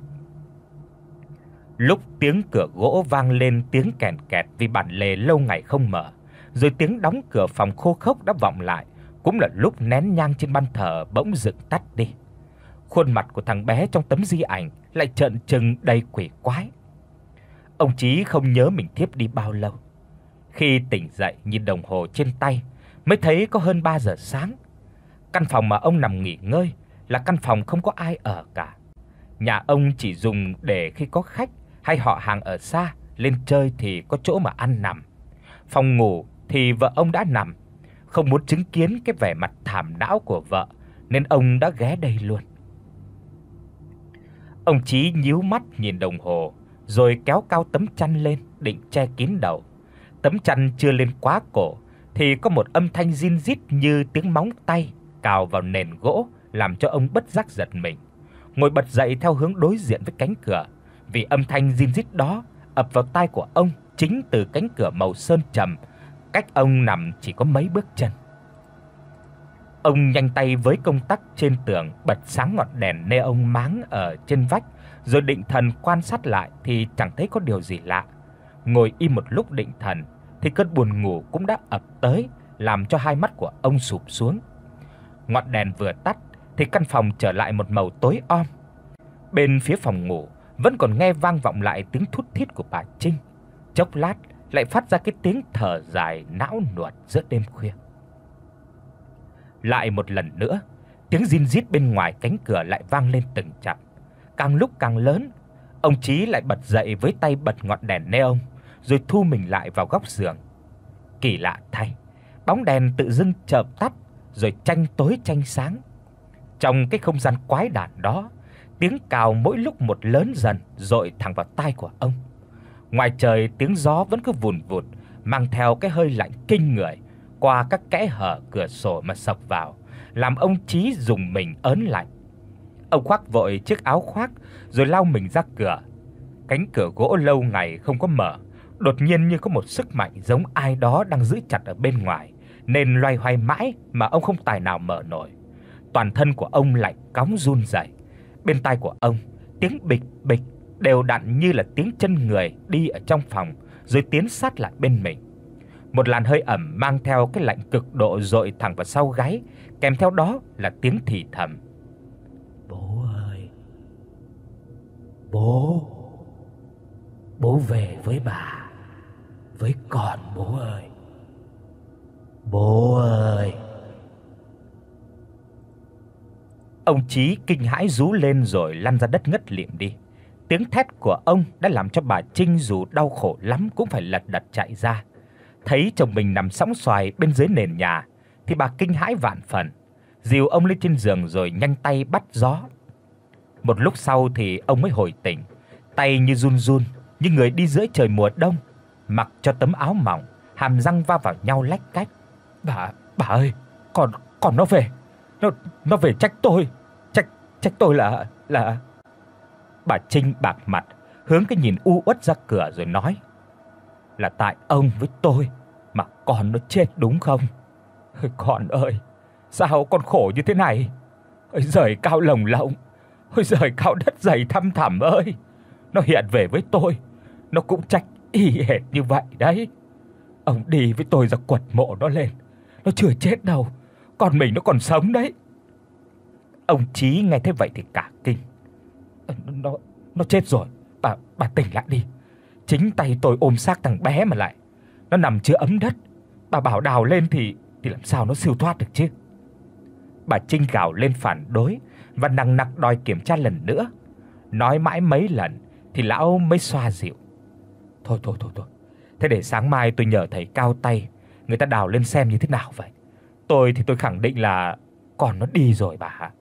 Lúc tiếng cửa gỗ vang lên tiếng kèn kẹt vì bản lề lâu ngày không mở, rồi tiếng đóng cửa phòng khô khốc đã vọng lại, cũng là lúc nén nhang trên ban thờ bỗng rực tắt đi. Khuôn mặt của thằng bé trong tấm di ảnh lại trợn trừng đầy quỷ quái. Ông Chí không nhớ mình thiếp đi bao lâu. Khi tỉnh dậy nhìn đồng hồ trên tay, mới thấy có hơn ba giờ sáng. Căn phòng mà ông nằm nghỉ ngơi là căn phòng không có ai ở cả. Nhà ông chỉ dùng để khi có khách hay họ hàng ở xa lên chơi thì có chỗ mà ăn nằm. Phòng ngủ thì vợ ông đã nằm, không muốn chứng kiến cái vẻ mặt thảm não của vợ nên ông đã ghé đây luôn. Ông Chí nhíu mắt nhìn đồng hồ, rồi kéo cao tấm chăn lên định che kín đầu. Tấm chăn chưa lên quá cổ thì có một âm thanh rin rít như tiếng móng tay cào vào nền gỗ, làm cho ông bất giác giật mình. Ngồi bật dậy theo hướng đối diện với cánh cửa, vì âm thanh rin rít đó ập vào tai của ông chính từ cánh cửa màu sơn trầm, cách ông nằm chỉ có mấy bước chân. Ông nhanh tay với công tắc trên tường bật sáng ngọn đèn neon máng ở trên vách, rồi định thần quan sát lại thì chẳng thấy có điều gì lạ. Ngồi im một lúc định thần thì cơn buồn ngủ cũng đã ập tới, làm cho hai mắt của ông sụp xuống. Ngọn đèn vừa tắt thì căn phòng trở lại một màu tối om. Bên phía phòng ngủ vẫn còn nghe vang vọng lại tiếng thút thít của bà Trinh, chốc lát lại phát ra cái tiếng thở dài não nuột giữa đêm khuya. Lại một lần nữa, tiếng rin rít bên ngoài cánh cửa lại vang lên từng chập, càng lúc càng lớn. Ông Chí lại bật dậy với tay bật ngọn đèn neon, rồi thu mình lại vào góc giường. Kỳ lạ thay, bóng đèn tự dưng chợp tắt rồi tranh tối tranh sáng. Trong cái không gian quái đản đó, tiếng cào mỗi lúc một lớn dần dội thẳng vào tai của ông. Ngoài trời tiếng gió vẫn cứ vùn vụt, mang theo cái hơi lạnh kinh người qua các kẽ hở cửa sổ mà xộc vào, làm ông Chí rùng mình ớn lạnh. Ông khoác vội chiếc áo khoác rồi lao mình ra cửa. Cánh cửa gỗ lâu ngày không có mở, đột nhiên như có một sức mạnh giống ai đó đang giữ chặt ở bên ngoài, nên loay hoay mãi mà ông không tài nào mở nổi. Toàn thân của ông lạnh cóng run rẩy. Bên tai của ông, tiếng bịch bịch đều đặn như là tiếng chân người đi ở trong phòng rồi tiến sát lại bên mình. Một làn hơi ẩm mang theo cái lạnh cực độ dội thẳng vào sau gáy, kèm theo đó là tiếng thì thầm: "Bố ơi, bố, bố về với bà, với con bố ơi, bố ơi." Ông Chí kinh hãi rú lên rồi lăn ra đất ngất lịm đi. Tiếng thét của ông đã làm cho bà Trinh dù đau khổ lắm cũng phải lật đật chạy ra. Thấy chồng mình nằm sõng xoài bên dưới nền nhà thì bà kinh hãi vạn phần, dìu ông lên trên giường rồi nhanh tay bắt gió. Một lúc sau thì ông mới hồi tỉnh, tay như run run, như người đi giữa trời mùa đông, mặc cho tấm áo mỏng, hàm răng va vào nhau lách cách. "Bà, bà ơi, con con nó về. Nó nó về trách tôi, trách trách tôi là là Bà Trinh bạc mặt, hướng cái nhìn u uất ra cửa rồi nói: "Là tại ông với tôi mà con nó chết đúng không? Con ơi, sao con khổ như thế này? Ôi giời cao lồng lộng, ôi giời cao đất dày thăm thẳm ơi. Nó hiện về với tôi, nó cũng trách y hệt như vậy đấy. Ông đi với tôi ra quật mộ nó lên, nó chưa chết đâu, con mình nó còn sống đấy." Ông Chí nghe thế vậy thì cả kinh. Nó nó chết rồi, bà bà tỉnh lại đi. Chính tay tôi ôm xác thằng bé mà lại. Nó nằm chưa ấm đất. Bà bảo đào lên thì thì làm sao nó siêu thoát được chứ? Bà Trinh gào lên phản đối và nằng nặc đòi kiểm tra lần nữa. Nói mãi mấy lần thì lão mới xoa dịu: "Thôi thôi thôi thôi. Thế để sáng mai tôi nhờ thầy cao tay, người ta đào lên xem như thế nào vậy. Tôi thì tôi khẳng định là con nó đi rồi bà ạ."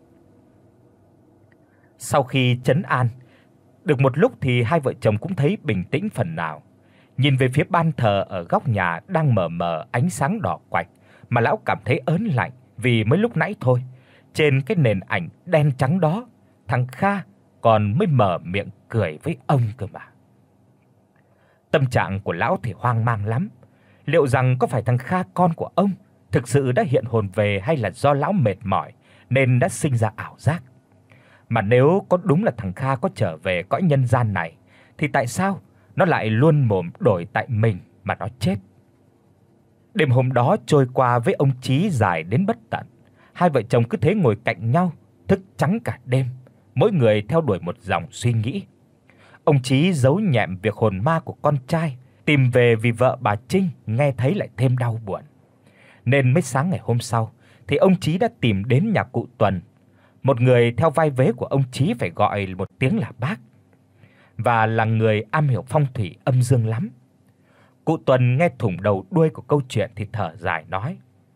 Sau khi trấn an được một lúc thì hai vợ chồng cũng thấy bình tĩnh phần nào. Nhìn về phía ban thờ ở góc nhà đang mờ mờ ánh sáng đỏ quạch, mà lão cảm thấy ớn lạnh vì mới lúc nãy thôi, trên cái nền ảnh đen trắng đó, thằng Kha còn mới mở miệng cười với ông cơ mà. Tâm trạng của lão thì hoang mang lắm. Liệu rằng có phải thằng Kha con của ông thực sự đã hiện hồn về, hay là do lão mệt mỏi nên đã sinh ra ảo giác? Mà nếu có đúng là thằng Kha có trở về cõi nhân gian này thì tại sao nó lại luôn mồm đổi tại mình mà nó chết? Đêm hôm đó trôi qua với ông Chí dài đến bất tận. Hai vợ chồng cứ thế ngồi cạnh nhau, thức trắng cả đêm, mỗi người theo đuổi một dòng suy nghĩ. Ông Chí giấu nhẹm việc hồn ma của con trai tìm về vì vợ bà Trinh nghe thấy lại thêm đau buồn. Nên mới sáng ngày hôm sau thì ông Chí đã tìm đến nhà cụ Tuần. một người theo vai vế của ông Chí phải gọi một tiếng là bác, và là người am hiểu phong thủy âm dương lắm. Cụ Tuần nghe thủng đầu đuôi của câu chuyện thì thở dài nói: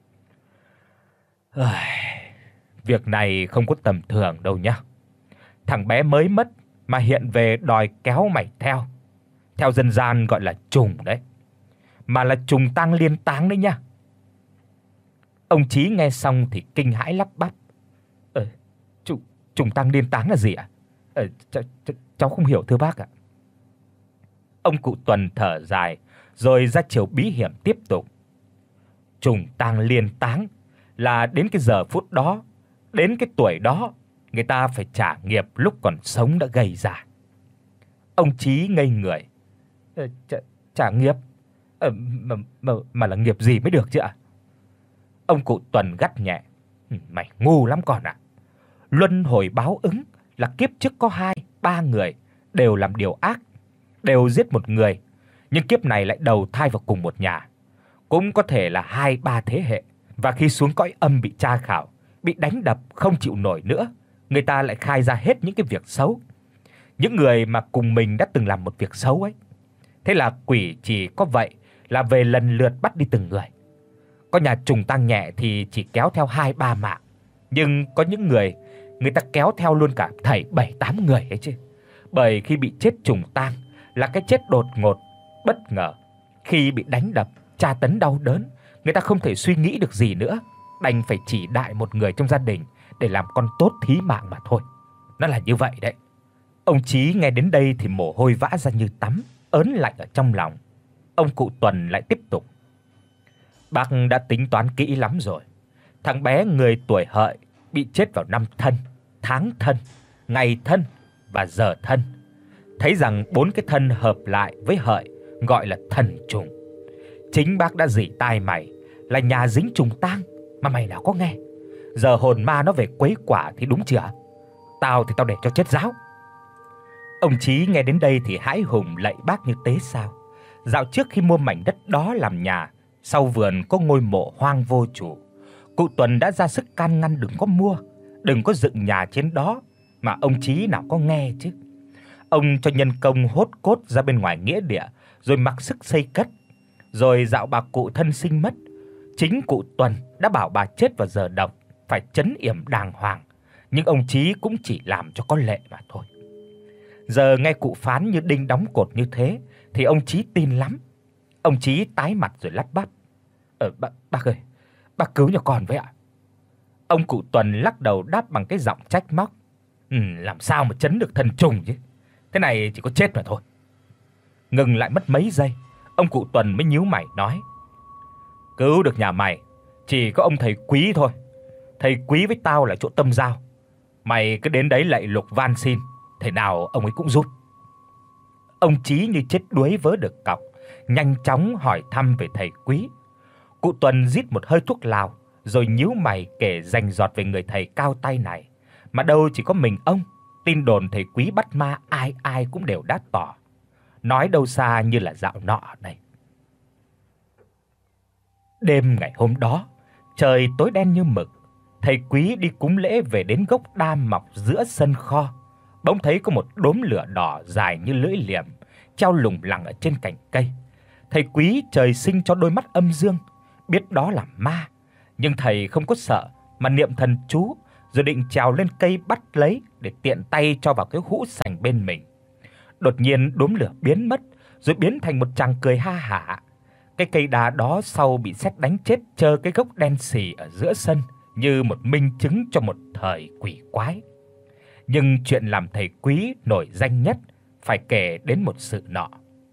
"Việc này không có tầm thường đâu nhá. Thằng bé mới mất mà hiện về đòi kéo mày theo. Theo dân gian gọi là trùng đấy, mà là trùng tang liên táng đấy nhá." Ông Chí nghe xong thì kinh hãi lắp bắp: "Ờ, trùng trùng tang liên táng là gì ạ? Ờ, ch, ch, cháu không hiểu thưa bác ạ." Ông cụ Tuần thở dài rồi ra chiều bí hiểm tiếp tục: "Trùng tang liên táng là đến cái giờ phút đó, đến cái tuổi đó, người ta phải trả nghiệp lúc còn sống đã gây ra." Ông Chí ngây người: "Ờ, trả, trả nghiệp? Ờ, mà, mà mà là nghiệp gì mới được chứ ạ?" Ông cụ Tuần gắt nhẹ: "Mày ngu lắm con ạ. Luân hồi báo ứng là kiếp trước có hai, ba người đều làm điều ác, đều giết một người, nhưng kiếp này lại đầu thai vào cùng một nhà, cũng có thể là hai ba thế hệ, và khi xuống cõi âm bị tra khảo, bị đánh đập không chịu nổi nữa, người ta lại khai ra hết những cái việc xấu, những người mà cùng mình đã từng làm một việc xấu ấy. Thế là quỷ chỉ có vậy là về lần lượt bắt đi từng người. Có nhà trùng tang nhẹ thì chỉ kéo theo hai ba mạng, nhưng có những người người ta kéo theo luôn cả thảy bảy tám người ấy chứ. Bởi khi bị chết trùng tang là cái chết đột ngột, bất ngờ, khi bị đánh đập, tra tấn đau đớn, người ta không thể suy nghĩ được gì nữa, đành phải chỉ đại một người trong gia đình để làm con tốt thí mạng mà thôi. Nó là như vậy đấy." Ông Chí nghe đến đây thì mồ hôi vã ra như tắm, ớn lạnh ở trong lòng. Ông cụ Tuần lại tiếp tục: "Bác đã tính toán kỹ lắm rồi. Thằng bé người tuổi Hợi bị chết vào năm Thân, tháng Thân, ngày Thân và giờ Thân. Thấy rằng bốn cái thân hợp lại với Hợi gọi là thần trùng. Chính bác đã rỉ tai mày là nhà dính trùng tang mà mày nào có nghe. Giờ hồn ma nó về quấy quả thì đúng chưa? Tao thì tao để cho chết ráo." Ông Chí nghe đến đây thì hãi hùng lạy bác như tế sao. Dạo trước khi mua mảnh đất đó làm nhà, sau vườn có ngôi mộ hoang vô chủ, cụ Tuần đã ra sức can ngăn đừng có mua, đừng có dựng nhà trên đó, mà ông Chí nào có nghe chứ. Ông cho nhân công hốt cốt ra bên ngoài nghĩa địa, rồi mặc sức xây cất. Rồi dạo bà cụ thân sinh mất, chính cụ Tuần đã bảo bà chết vào giờ độc, phải trấn yểm đàng hoàng, nhưng ông Chí cũng chỉ làm cho có lệ mà thôi. Giờ nghe cụ phán như đinh đóng cột như thế thì ông Chí tin lắm. Ông Chí tái mặt rồi lắp bắp: "Ờ bác, bác ơi, bác cứu nhà con với ạ." Ông cụ Tuần lắc đầu đáp bằng cái giọng trách móc: "Ừ, làm sao mà trấn được thần trùng chứ? Thế này chỉ có chết mà thôi." Ngừng lại mất mấy giây, ông cụ Tuần mới nhíu mày nói: "Cứu được nhà mày chỉ có ông thầy Quý thôi. Thầy Quý với tao là chỗ tâm giao. Mày cứ đến đấy lạy lục van xin, thế nào ông ấy cũng giúp." Ông Chí như chết đuối vớ được cọc, nhanh chóng hỏi thăm về thầy Quý. Cụ Tuần rít một hơi thuốc lào, rồi nhíu mày kể rành rọt về người thầy cao tay này, mà đâu chỉ có mình ông, tin đồn thầy Quý bắt ma ai ai cũng đều đắt tỏ. Nói đâu xa như là dạo nọ đây. Đêm ngày hôm đó, trời tối đen như mực, thầy Quý đi cúng lễ về đến gốc đa mọc giữa sân kho, bỗng thấy có một đốm lửa đỏ dài như lưỡi liềm treo lủng lẳng ở trên cành cây. Thầy Quý trời sinh cho đôi mắt âm dương, biết đó là ma, nhưng thầy không có sợ mà niệm thần chú, rồi định trèo lên cây bắt lấy để tiện tay cho vào cái hũ sành bên mình. Đột nhiên đốm lửa biến mất, rồi biến thành một chàng cười ha hả. Cái cây đa đó sau bị sét đánh chết trơ cái gốc đen sì ở giữa sân, như một minh chứng cho một thời quỷ quái. Nhưng chuyện làm thầy Quý nổi danh nhất phải kể đến một sự nọ.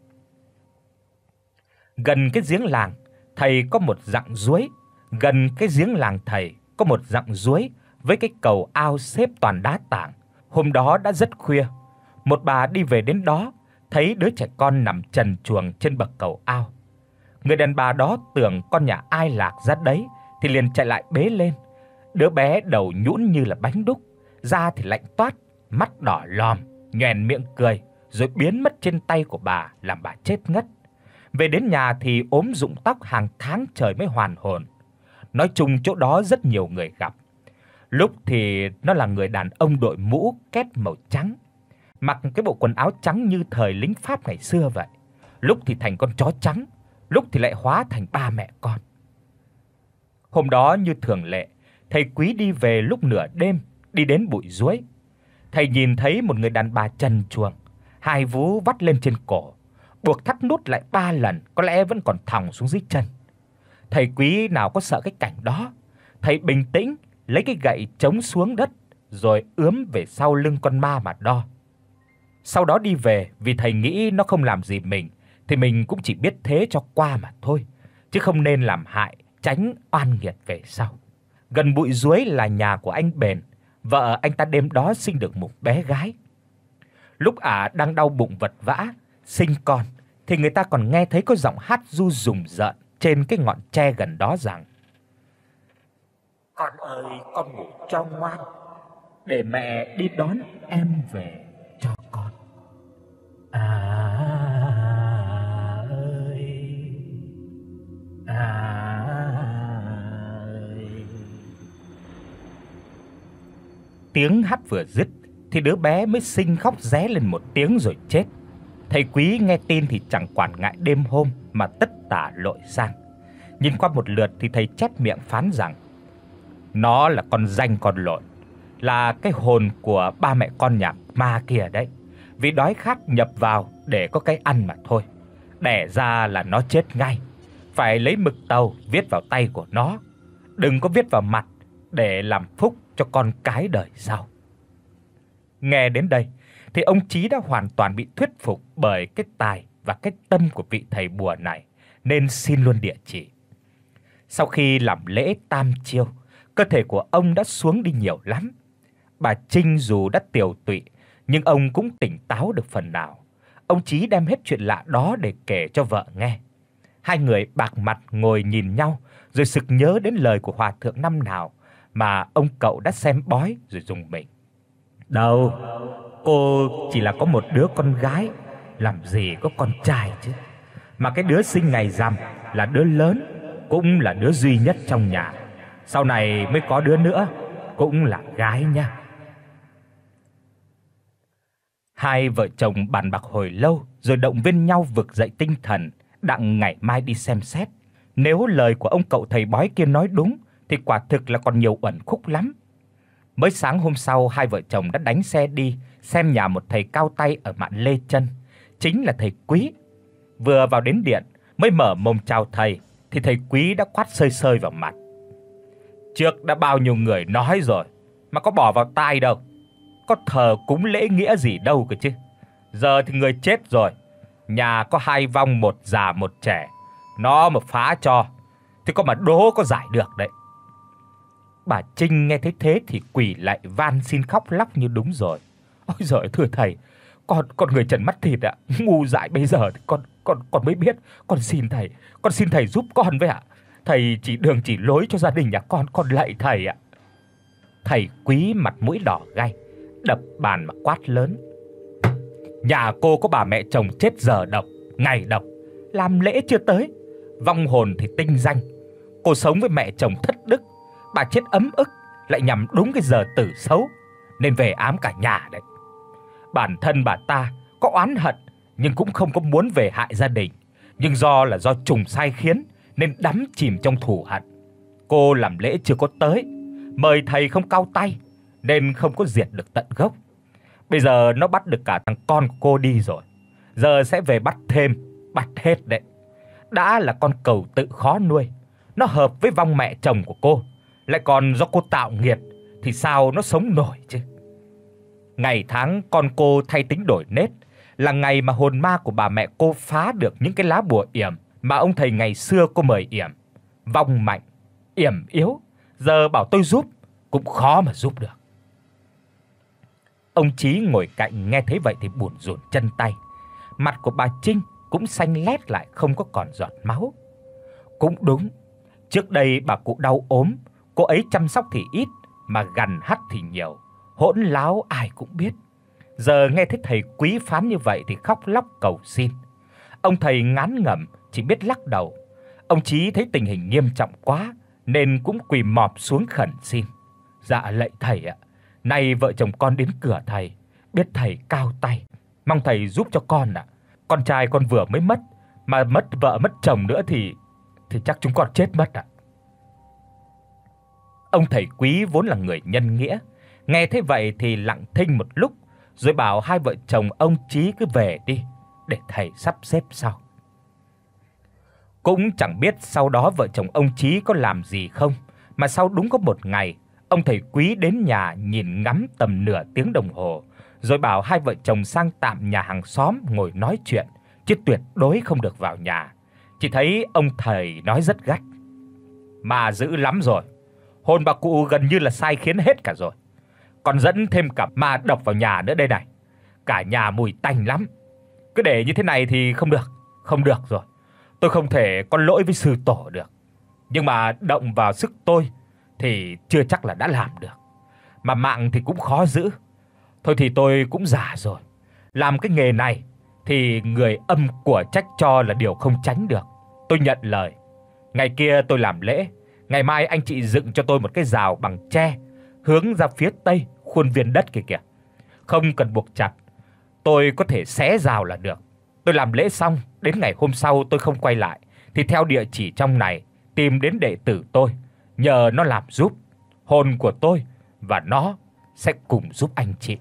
Gần cái giếng làng, thầy có một rặng suối, gần cái giếng làng thầy có một rặng suối với cái cầu ao xếp toàn đá tảng. Hôm đó đã rất khuya, một bà đi về đến đó, thấy đứa trẻ con nằm trần truồng trên bậc cầu ao. Người đàn bà đó tưởng con nhà ai lạc ra đấy thì liền chạy lại bế lên. Đứa bé đầu nhũn như là bánh đúc, da thì lạnh toát, mắt đỏ lòm, nhoẻn miệng cười, rồi biến mất trên tay của bà làm bà chết ngất. Về đến nhà thì ốm rụng tóc hàng tháng trời mới hoàn hồn. Nói chung chỗ đó rất nhiều người gặp. Lúc thì nó là người đàn ông đội mũ két màu trắng, mặc cái bộ quần áo trắng như thời lính Pháp ngày xưa vậy. Lúc thì thành con chó trắng, lúc thì lại hóa thành ba mẹ con. Hôm đó như thường lệ, thầy Quý đi về lúc nửa đêm, đi đến bụi ruối. Thầy nhìn thấy một người đàn bà trần truồng, hai vú vắt lên trên cổ, buộc thắt nút lại ba lần, có lẽ vẫn còn thòng xuống dưới chân. Thầy Quý nào có sợ cái cảnh đó, thầy bình tĩnh lấy cái gậy chống xuống đất rồi ướm về sau lưng con ma mà đo. Sau đó đi về, vì thầy nghĩ nó không làm gì mình thì mình cũng chỉ biết thế cho qua mà thôi, chứ không nên làm hại, tránh oan nghiệt về sau. Gần bụi ruối là nhà của anh Bền, vợ anh ta đêm đó sinh được một bé gái. Lúc ả à đang đau bụng vật vã sinh con thì người ta còn nghe thấy có giọng hát ru rùng rợn trên cái ngọn tre gần đó rằng: "Con ơi, con ngủ cho ngoan, để mẹ đi đón em về cho con." À ơi, à ơi. Tiếng hát vừa dứt thì đứa bé mới sinh khóc ré lên một tiếng rồi chết. Thầy Quý nghe tin thì chẳng quản ngại đêm hôm mà tất tả lội sang. Nhìn qua một lượt thì thầy chép miệng phán rằng nó là con danh con lộn, là cái hồn của ba mẹ con nhà ma kia đấy. Vì đói khát nhập vào để có cái ăn mà thôi. Đẻ ra là nó chết ngay. Phải lấy mực tàu viết vào tay của nó, đừng có viết vào mặt để làm phúc cho con cái đời sau. Nghe đến đây thì ông Chí đã hoàn toàn bị thuyết phục bởi cái tài và cái tâm của vị thầy bùa này, nên xin luôn địa chỉ. Sau khi làm lễ tam chiêu, cơ thể của ông đã xuống đi nhiều lắm. Bà Trinh dù đã tiều tụy nhưng ông cũng tỉnh táo được phần nào. Ông Chí đem hết chuyện lạ đó để kể cho vợ nghe. Hai người bạc mặt ngồi nhìn nhau rồi sực nhớ đến lời của hòa thượng năm nào mà ông cậu đã xem bói rồi dùng mình. Đâu, cô chỉ là có một đứa con gái, làm gì có con trai chứ. Mà cái đứa sinh ngày rằm là đứa lớn, cũng là đứa duy nhất trong nhà. Sau này mới có đứa nữa, cũng là gái nha. Hai vợ chồng bàn bạc hồi lâu rồi động viên nhau vực dậy tinh thần, đặng ngày mai đi xem xét. Nếu lời của ông cậu thầy bói kia nói đúng thì quả thực là còn nhiều uẩn khúc lắm. Mới sáng hôm sau, hai vợ chồng đã đánh xe đi xem nhà một thầy cao tay ở mạn Lê Chân, chính là thầy Quý. Vừa vào đến điện, mới mở mồm chào thầy thì thầy Quý đã quát sơi sơi vào mặt. Trước đã bao nhiêu người nói rồi mà có bỏ vào tai đâu. Có thờ cúng lễ nghĩa gì đâu cơ chứ. Giờ thì người chết rồi, nhà có hai vong, một già một trẻ, nó mà phá cho thì có mà đố có giải được đấy. Bà Trinh nghe thấy thế thì quỳ lại van xin khóc lóc như đúng rồi. Ôi giời, thưa thầy, con con người trần mắt thịt ạ, ngu dại bây giờ thì con con con mới biết, con xin thầy, con xin thầy giúp con với ạ. Thầy chỉ đường chỉ lối cho gia đình nhà con, con lạy thầy ạ. Thầy Quý mặt mũi đỏ gay, đập bàn mà quát lớn. Nhà cô có bà mẹ chồng chết giờ độc, ngày độc, làm lễ chưa tới, vong hồn thì tinh danh. Cô sống với mẹ chồng thất đức, bà chết ấm ức, lại nhằm đúng cái giờ tử xấu nên về ám cả nhà đấy. Bản thân bà ta có oán hận nhưng cũng không có muốn về hại gia đình, nhưng do là do trùng sai khiến nên đắm chìm trong thù hận. Cô làm lễ chưa có tới, mời thầy không cau tay nên không có diệt được tận gốc. Bây giờ nó bắt được cả thằng con của cô đi rồi, giờ sẽ về bắt thêm, bắt hết đấy. Đã là con cừu tự khó nuôi, nó hợp với vong mẹ chồng của cô, lại còn do cô tạo nghiệt thì sao nó sống nổi chứ. Ngày tháng con cô thay tính đổi nết là ngày mà hồn ma của bà mẹ cô phá được những cái lá bùa yểm mà ông thầy ngày xưa cô mời yểm. Vong mạnh, yểm yếu, giờ bảo tôi giúp cũng khó mà giúp được. Ông Chí ngồi cạnh nghe thấy vậy thì buồn rùn chân tay. Mặt của bà Trinh cũng xanh lét lại không có còn giọt máu. Cũng đúng, trước đây bà cụ đau ốm, cô ấy chăm sóc thì ít mà gằn hắt thì nhiều, hỗn láo ai cũng biết. Giờ nghe thấy thầy Quý phán như vậy thì khóc lóc cầu xin. Ông thầy ngán ngẩm chỉ biết lắc đầu. Ông Chí thấy tình hình nghiêm trọng quá nên cũng quỳ mọp xuống khẩn xin. Dạ lạy thầy ạ, nay vợ chồng con đến cửa thầy, biết thầy cao tay, mong thầy giúp cho con ạ. Con trai con vừa mới mất, mà mất vợ mất chồng nữa thì thì chắc chúng con chết mất ạ." Ông thầy Quý vốn là người nhân nghĩa, nghe thế vậy thì lặng thinh một lúc, rồi bảo hai vợ chồng ông Chí cứ về đi để thầy sắp xếp sau. Cũng chẳng biết sau đó vợ chồng ông Chí có làm gì không, mà sau đúng có một ngày, ông thầy Quý đến nhà nhìn ngắm tầm nửa tiếng đồng hồ, rồi bảo hai vợ chồng sang tạm nhà hàng xóm ngồi nói chuyện, chứ tuyệt đối không được vào nhà. Chỉ thấy ông thầy nói rất gắt: "Mà dữ lắm rồi. Hồn bà cụ gần như là sai khiến hết cả rồi. Còn dẫn thêm cả ma độc vào nhà nữa đây này. Cả nhà mùi tanh lắm. Cứ để như thế này thì không được, không được rồi. Tôi không thể có lỗi với sư tổ được. Nhưng mà động vào sức tôi thì chưa chắc là đã làm được. Mà mạng thì cũng khó giữ. Thôi thì tôi cũng già rồi. Làm cái nghề này thì người âm của trách cho là điều không tránh được. Tôi nhận lời. Ngày kia tôi làm lễ, ngày mai anh chị dựng cho tôi một cái rào bằng tre hướng ra phía tây khuôn viên đất kia kìa. Không cần buộc chặt, tôi có thể xé rào là được. Tôi làm lễ xong, đến ngày hôm sau tôi không quay lại thì theo địa chỉ trong này tìm đến đệ tử tôi, nhờ nó làm giúp. Hồn của tôi và nó sẽ cùng giúp anh chị."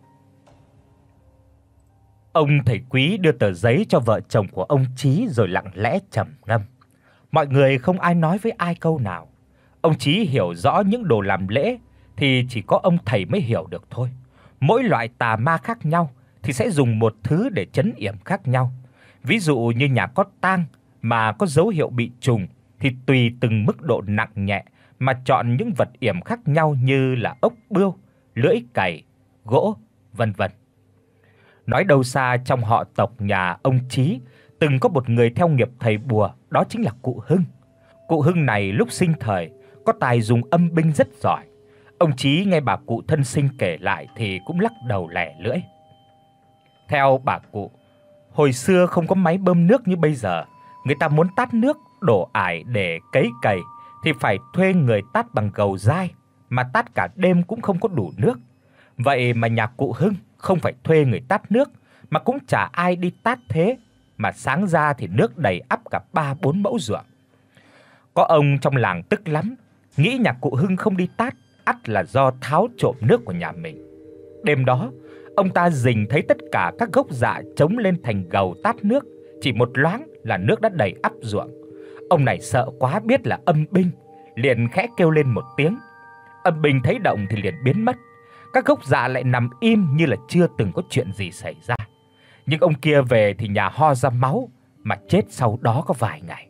Ông thầy Quý đưa tờ giấy cho vợ chồng của ông Chí rồi lặng lẽ trầm ngâm. Mọi người không ai nói với ai câu nào. Ông Chí hiểu rõ những đồ làm lễ thì chỉ có ông thầy mới hiểu được thôi. Mỗi loại tà ma khác nhau thì sẽ dùng một thứ để trấn yểm khác nhau. Ví dụ như nhà có tang mà có dấu hiệu bị trùng thì tùy từng mức độ nặng nhẹ mà chọn những vật yểm khác nhau như là ốc bươu, lưỡi cày, gỗ, vân vân. Nói đâu xa trong họ tộc nhà ông Chí từng có một người theo nghiệp thầy bùa, đó chính là cụ Hưng. Cụ Hưng này lúc sinh thời có tài dùng âm binh rất giỏi. Ông Chí nghe bà cụ thân sinh kể lại thì cũng lắc đầu lẻ lưỡi. Theo bà cụ, hồi xưa không có máy bơm nước như bây giờ, người ta muốn tát nước đổ ải để cấy cày thì phải thuê người tát bằng gầu dai, mà tát cả đêm cũng không có đủ nước. Vậy mà nhà cụ Hưng không phải thuê người tát nước, mà cũng chả ai đi tát thế, mà sáng ra thì nước đầy ắp cả ba bốn mẫu ruộng. Có ông trong làng tức lắm, nghĩ nhà cụ Hưng không đi tát ắt là do tháo trộm nước của nhà mình. Đêm đó, ông ta rình thấy tất cả các gốc dạ trống lên thành gầu tát nước, chỉ một loáng là nước đã đầy ắp ruộng. Ông này sợ quá biết là âm binh, liền khẽ kêu lên một tiếng. Âm binh thấy động thì liền biến mất. Các gốc dạ lại nằm im như là chưa từng có chuyện gì xảy ra. Nhưng ông kia về thì nhà ho ra máu, mà chết sau đó có vài ngày.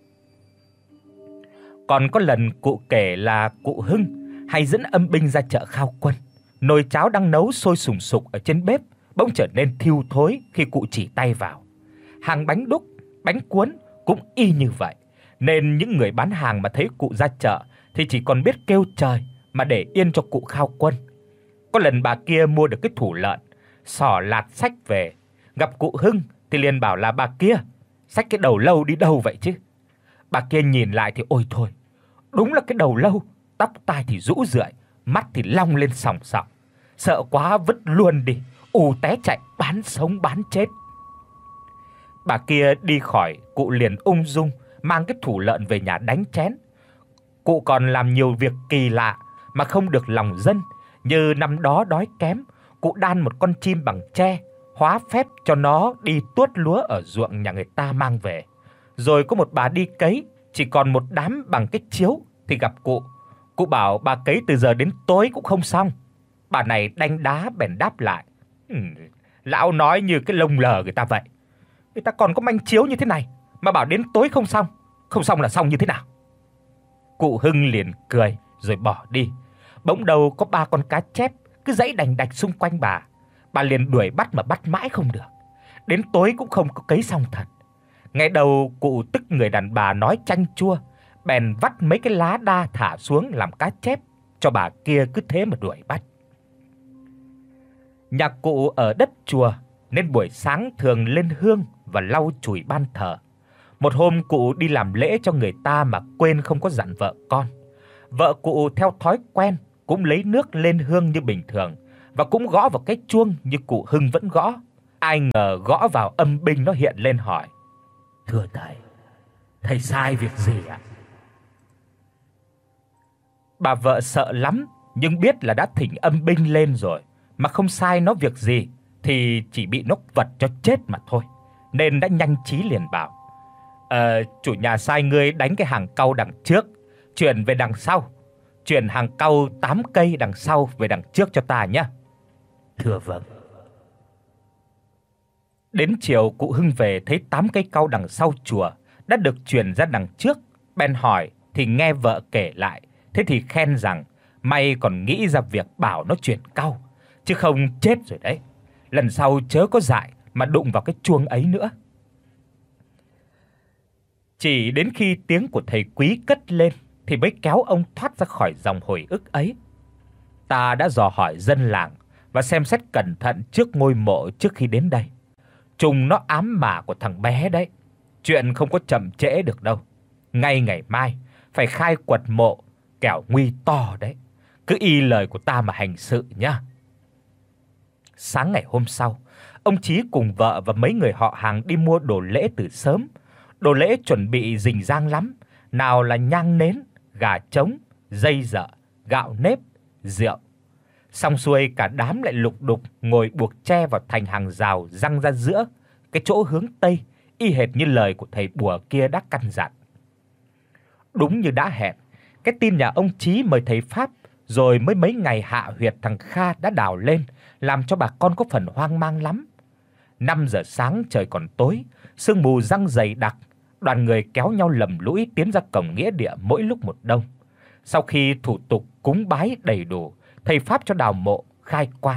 Còn có lần cụ kể là cụ Hưng hay dẫn âm binh ra chợ khao quân. Nồi cháo đang nấu sôi sùng sục ở trên bếp bỗng trở nên thiêu thối khi cụ chỉ tay vào. Hàng bánh đúc, bánh cuốn cũng y như vậy, nên những người bán hàng mà thấy cụ ra chợ thì chỉ còn biết kêu trời mà để yên cho cụ khao quân. Có lần bà kia mua được cái thủ lợn, xỏ lạt xách về, gặp cụ Hưng thì liền bảo là: "Bà kia, xách cái đầu lâu đi đâu vậy chứ?" Bà kia nhìn lại thì ôi thôi, đúng là cái đầu lâu, tóc tai thì rũ rượi, mắt thì long lên sòng sòng. Sợ quá vứt luôn đi, ù té chạy bán sống bán chết. Bà kia đi khỏi, cụ liền ung dung mang cái thủ lợn về nhà đánh chén. Cụ còn làm nhiều việc kỳ lạ mà không được lòng dân, như năm đó đói kém, cụ đan một con chim bằng tre, hóa phép cho nó đi tuốt lúa ở ruộng nhà người ta mang về. Rồi có một bà đi cấy, chỉ còn một đám bằng cái chiếu thì gặp cụ. Cụ bảo bà cấy từ giờ đến tối cũng không xong. Bà này đanh đá bèn đáp lại: ừ, "Lão nói như cái lông lờ người ta vậy. Người ta còn có manh chiếu như thế này mà bảo đến tối không xong, không xong là xong như thế nào?" Cụ Hưng liền cười rồi bỏ đi. Bỗng đầu có ba con cá chép cứ giãy đành đạch xung quanh bà. Bà liền đuổi bắt mà bắt mãi không được. Đến tối cũng không có cấy xong thật. Ngày đầu cụ tức người đàn bà nói chanh chua, bèn vắt mấy cái lá đa thả xuống làm cá chép cho bà kia cứ thế mà đuổi bắt. Nhà cụ ở đất chùa nên buổi sáng thường lên hương và lau chùi ban thờ. Một hôm cụ đi làm lễ cho người ta mà quên không có dặn vợ con. Vợ cụ theo thói quen cũng lấy nước lên hương như bình thường và cũng gõ vào cái chuông như cụ Hưng vẫn gõ. Ai ngờ gõ vào âm binh nó hiện lên hỏi: "Thưa thầy, thầy sai việc gì ạ?" Bà vợ sợ lắm, nhưng biết là đã thỉnh âm binh lên rồi mà không sai nó việc gì thì chỉ bị nó vật cho chết mà thôi, nên đã nhanh trí liền bảo: "Ờ, chủ nhà sai ngươi đánh cái hàng cau đằng trước, chuyển về đằng sau, chuyển hàng cau tám cây đằng sau về đằng trước cho ta nhé." "Thưa vâng." Đến chiều cụ Hưng về thấy tám cây cau đằng sau chùa đã được chuyển ra đằng trước, bèn hỏi thì nghe vợ kể lại, thế thì khen rằng may còn nghĩ ra việc bảo nó chuyển cau, chứ không chết rồi đấy. Lần sau chớ có dại mà đụng vào cái chuông ấy nữa. Chỉ đến khi tiếng của thầy Quý cất lên thì mới kéo ông thoát ra khỏi dòng hồi ức ấy. Ta đã dò hỏi dân làng và xem xét cẩn thận trước ngôi mộ trước khi đến đây. Trùng nó ám mả của thằng bé đấy. Chuyện không có chậm trễ được đâu. Ngay ngày mai phải khai quật mộ, kẻo nguy to đấy. Cứ y lời của ta mà hành sự nhá. Sáng ngày hôm sau, ông Chí cùng vợ và mấy người họ hàng đi mua đồ lễ từ sớm. Đồ lễ chuẩn bị rình rang lắm, nào là nhang nến, gà trống, dây dợ, gạo nếp, rượu. Xong xuôi cả đám lại lục đục ngồi buộc tre vào thành hàng rào răng ra giữa, cái chỗ hướng tây, y hệt như lời của thầy bùa kia đã căn dặn. Đúng như đã hẹn, cái tin nhà ông Chí mời thầy pháp rồi mới mấy ngày hạ huyệt thằng Kha đã đào lên, làm cho bà con có phần hoang mang lắm. năm giờ sáng trời còn tối, sương mù giăng dày đặc, đoàn người kéo nhau lầm lũi tiến ra cổng nghĩa địa mỗi lúc một đông. Sau khi thủ tục cúng bái đầy đủ, thầy pháp cho đào mộ, khai quan.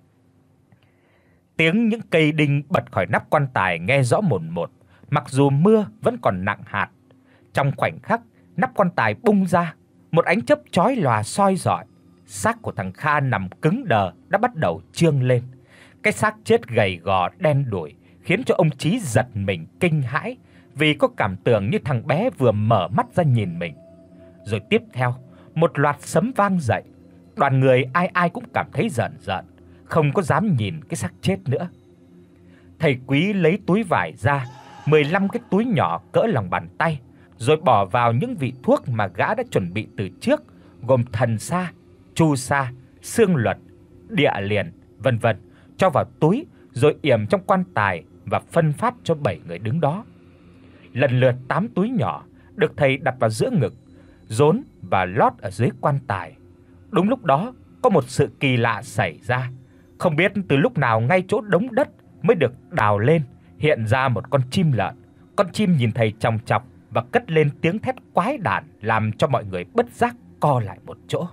Tiếng những cây đinh bật khỏi nắp quan tài nghe rõ mồn một, mặc dù mưa vẫn còn nặng hạt. Trong khoảnh khắc, nắp quan tài bung ra, một ánh chớp chói lòa soi rọi. Xác của thằng Kha nằm cứng đờ đã bắt đầu trương lên. Cái xác chết gầy gò đen đủi khiến cho ông Chí giật mình kinh hãi, vì có cảm tưởng như thằng bé vừa mở mắt ra nhìn mình. Rồi tiếp theo, một loạt sấm vang dậy. Đoàn người ai ai cũng cảm thấy rợn rợn, không có dám nhìn cái xác chết nữa. Thầy Quý lấy túi vải ra, mười lăm cái túi nhỏ cỡ lòng bàn tay, rồi bỏ vào những vị thuốc mà gã đã chuẩn bị từ trước, gồm thần sa, chu sa, xương luật, địa liền, vân vân, cho vào túi rồi yểm trong quan tài và phân phát cho bảy người đứng đó. Lần lượt tám túi nhỏ được thầy đặt vào giữa ngực, rốn và lót ở dưới quan tài. Đúng lúc đó, có một sự kỳ lạ xảy ra. Không biết từ lúc nào ngay chỗ đống đất mới được đào lên hiện ra một con chim lợn. Con chim nhìn thầy chòng chọc và cất lên tiếng thét quái đản, làm cho mọi người bất giác co lại một chỗ.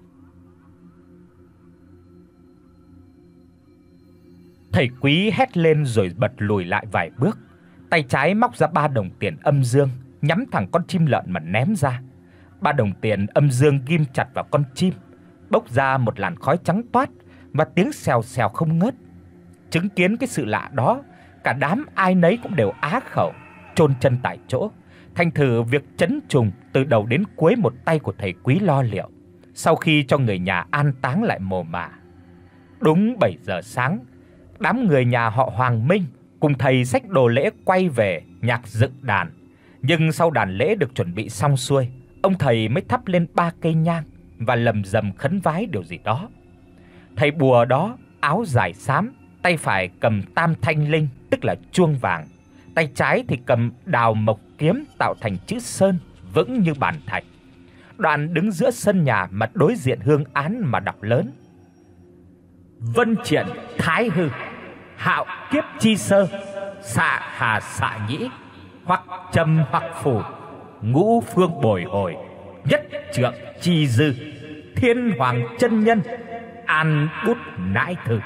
Thầy Quý hét lên rồi bật lùi lại vài bước. Tay trái móc ra ba đồng tiền âm dương, nhắm thẳng con chim lợn mà ném ra. Ba đồng tiền âm dương ghim chặt vào con chim, bốc ra một làn khói trắng toát và tiếng xèo xèo không ngớt. Chứng kiến cái sự lạ đó, cả đám ai nấy cũng đều á khẩu, chôn chân tại chỗ. Thành thử việc trấn trùng từ đầu đến cuối một tay của thầy Quý lo liệu, sau khi cho người nhà an táng lại mồ mả. Đúng bảy giờ sáng, đám người nhà họ Hoàng Minh cùng thầy xách đồ lễ quay về nhạc dựng đàn. Nhưng sau đàn lễ được chuẩn bị xong xuôi, ông thầy mới thắp lên ba cây nhang và lầm rầm khấn vái điều gì đó. Thầy bùa đó áo dài xám, tay phải cầm tam thanh linh, tức là chuông vàng, tay trái thì cầm đào mộc kiếm tạo thành chữ sơn vững như bàn thạch. Đoàn đứng giữa sân nhà mặt đối diện hương án mà đọc lớn: Vân triển thái hư, hạo kiếp chi sơ, xạ hà xạ nhĩ, hoặc trầm hoặc phủ, ngũ phương bồi hồi, nhất trượng chi dư, thiên hoàng chân nhân, an bút nãi thư.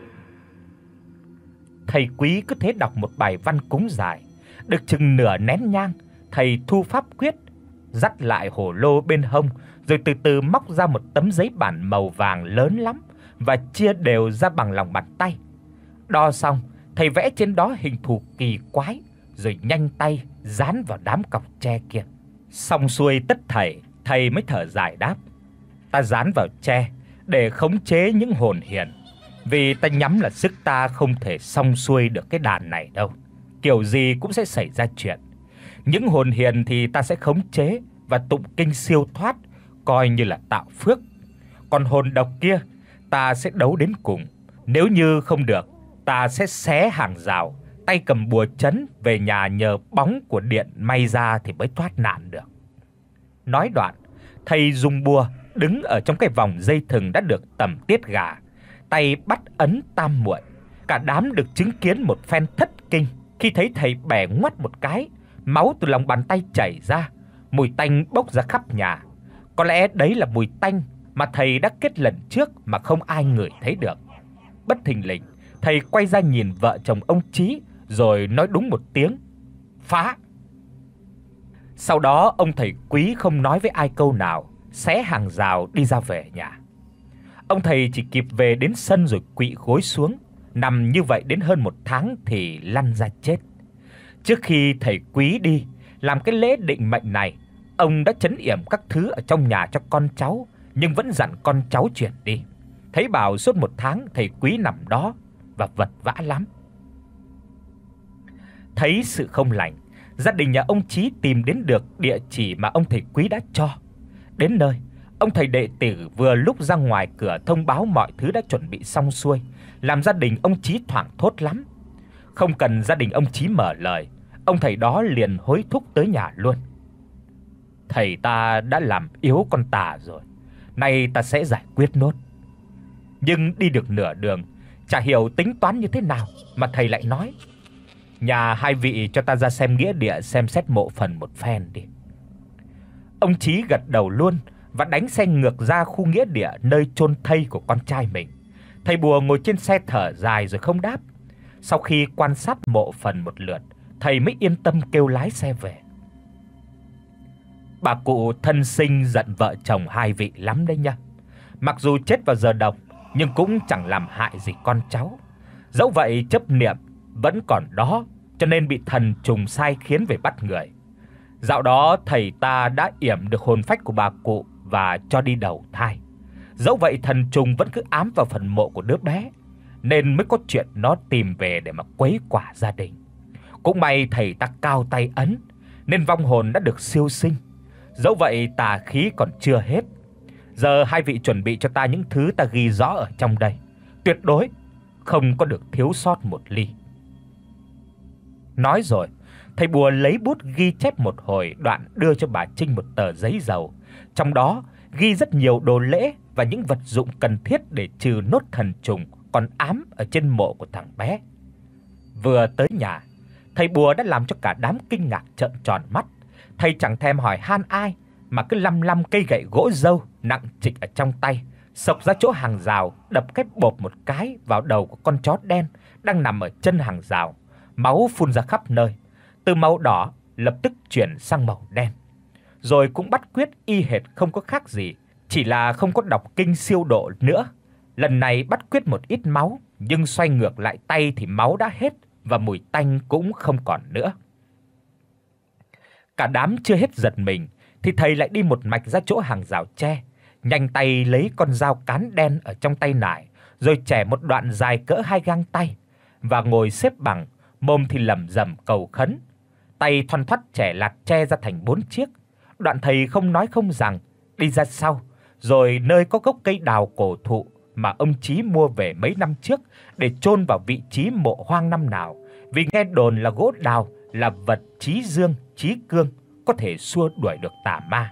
Thầy Quý cứ thế đọc một bài văn cúng dài, được chừng nửa nén nhang, thầy thu pháp quyết, dắt lại hổ lô bên hông, rồi từ từ móc ra một tấm giấy bản màu vàng lớn lắm và chia đều ra bằng lòng bàn tay. Đo xong, thầy vẽ trên đó hình thù kỳ quái, rồi nhanh tay dán vào đám cọc tre kia. Xong xuôi tất thảy, thầy mới thở dài đáp: ta dán vào tre để khống chế những hồn hiền, vì ta nhắm là sức ta không thể xong xuôi được cái đàn này đâu. Kiểu gì cũng sẽ xảy ra chuyện. Những hồn hiền thì ta sẽ khống chế và tụng kinh siêu thoát, coi như là tạo phước. Còn hồn độc kia ta sẽ đấu đến cùng. Nếu như không được, ta sẽ xé hàng rào, tay cầm bùa trấn về nhà nhờ bóng của điện may ra thì mới thoát nạn được. Nói đoạn, thầy dùng bùa đứng ở trong cái vòng dây thừng đã được tẩm tiết gà, tay bắt ấn tam muội. Cả đám được chứng kiến một phen thất kinh khi thấy thầy bẻ ngoắt một cái, máu từ lòng bàn tay chảy ra, mùi tanh bốc ra khắp nhà. Có lẽ đấy là mùi tanh mà thầy đã kết lần trước mà không ai ngửi thấy được. Bất thình lình, thầy quay ra nhìn vợ chồng ông Chí rồi nói đúng một tiếng: "Phá!" Sau đó ông thầy Quý không nói với ai câu nào, xé hàng rào đi ra về nhà. Ông thầy chỉ kịp về đến sân rồi quỵ gối xuống, nằm như vậy đến hơn một tháng thì lăn ra chết. Trước khi thầy Quý đi làm cái lễ định mệnh này, ông đã trấn yểm các thứ ở trong nhà cho con cháu, nhưng vẫn dặn con cháu chuyển đi. Thấy bảo suốt một tháng thầy Quý nằm đó và vật vã lắm. Thấy sự không lành, gia đình nhà ông Chí tìm đến được địa chỉ mà ông thầy Quý đã cho. Đến nơi, ông thầy đệ tử vừa lúc ra ngoài cửa thông báo mọi thứ đã chuẩn bị xong xuôi, làm gia đình ông Chí thoảng thốt lắm. Không cần gia đình ông Chí mở lời, ông thầy đó liền hối thúc tới nhà luôn. "Thầy ta đã làm yếu con tà rồi, nay ta sẽ giải quyết nốt." Nhưng đi được nửa đường, chả hiểu tính toán như thế nào mà thầy lại nói: "Nhà hai vị cho ta ra xem nghĩa địa xem xét mộ phần một phen đi." Ông Chí gật đầu luôn và đánh xe ngược ra khu nghĩa địa nơi chôn thây của con trai mình. Thầy bùa ngồi trên xe thở dài rồi không đáp. Sau khi quan sát mộ phần một lượt, thầy mới yên tâm kêu lái xe về. Bà cụ thân sinh giận vợ chồng hai vị lắm đấy nha. Mặc dù chết vào giờ độc nhưng cũng chẳng làm hại gì con cháu. Dẫu vậy chấp niệm vẫn còn đó, cho nên bị thần trùng sai khiến về bắt người. Dạo đó thầy ta đã yểm được hồn phách của bà cụ và cho đi đầu thai. Dẫu vậy thần trùng vẫn cứ ám vào phần mộ của đứa bé, nên mới có chuyện nó tìm về để mà quấy quả gia đình. Cũng may thầy ta cao tay ấn, nên vong hồn đã được siêu sinh. Dẫu vậy tà khí còn chưa hết. Giờ hai vị chuẩn bị cho ta những thứ ta ghi rõ ở trong đây, tuyệt đối không có được thiếu sót một ly. Nói rồi, thầy bùa lấy bút ghi chép một hồi, đoạn đưa cho bà Trinh một tờ giấy dầu, trong đó ghi rất nhiều đồ lễ và những vật dụng cần thiết để trừ nốt thần trùng còn ám ở trên mộ của thằng bé. Vừa tới nhà, thầy bùa đã làm cho cả đám kinh ngạc trợn tròn mắt. Thầy chẳng thèm hỏi han ai mà cứ lăm lăm cây gậy gỗ dâu nặng trịch ở trong tay, xộc ra chỗ hàng rào, đập cái bộp một cái vào đầu của con chó đen đang nằm ở chân hàng rào. Máu phun ra khắp nơi, từ màu đỏ lập tức chuyển sang màu đen. Rồi cũng bắt quyết y hệt không có khác gì, chỉ là không có đọc kinh siêu độ nữa. Lần này bắt quyết một ít máu, nhưng xoay ngược lại tay thì máu đã hết và mùi tanh cũng không còn nữa. Cả đám chưa hết giật mình thì thầy lại đi một mạch ra chỗ hàng rào tre, nhanh tay lấy con dao cán đen ở trong tay nải, rồi chẻ một đoạn dài cỡ hai gang tay và ngồi xếp bằng, mồm thì lẩm rẩm cầu khấn. Tay thoăn thoắt chẻ lạt tre ra thành bốn chiếc. Đoạn thầy không nói không rằng đi ra sau, rồi nơi có gốc cây đào cổ thụ mà ông Chí mua về mấy năm trước để chôn vào vị trí mộ hoang năm nào, vì nghe đồn là gỗ đào là vật chí dương, chí cương, có thể xua đuổi được tà ma.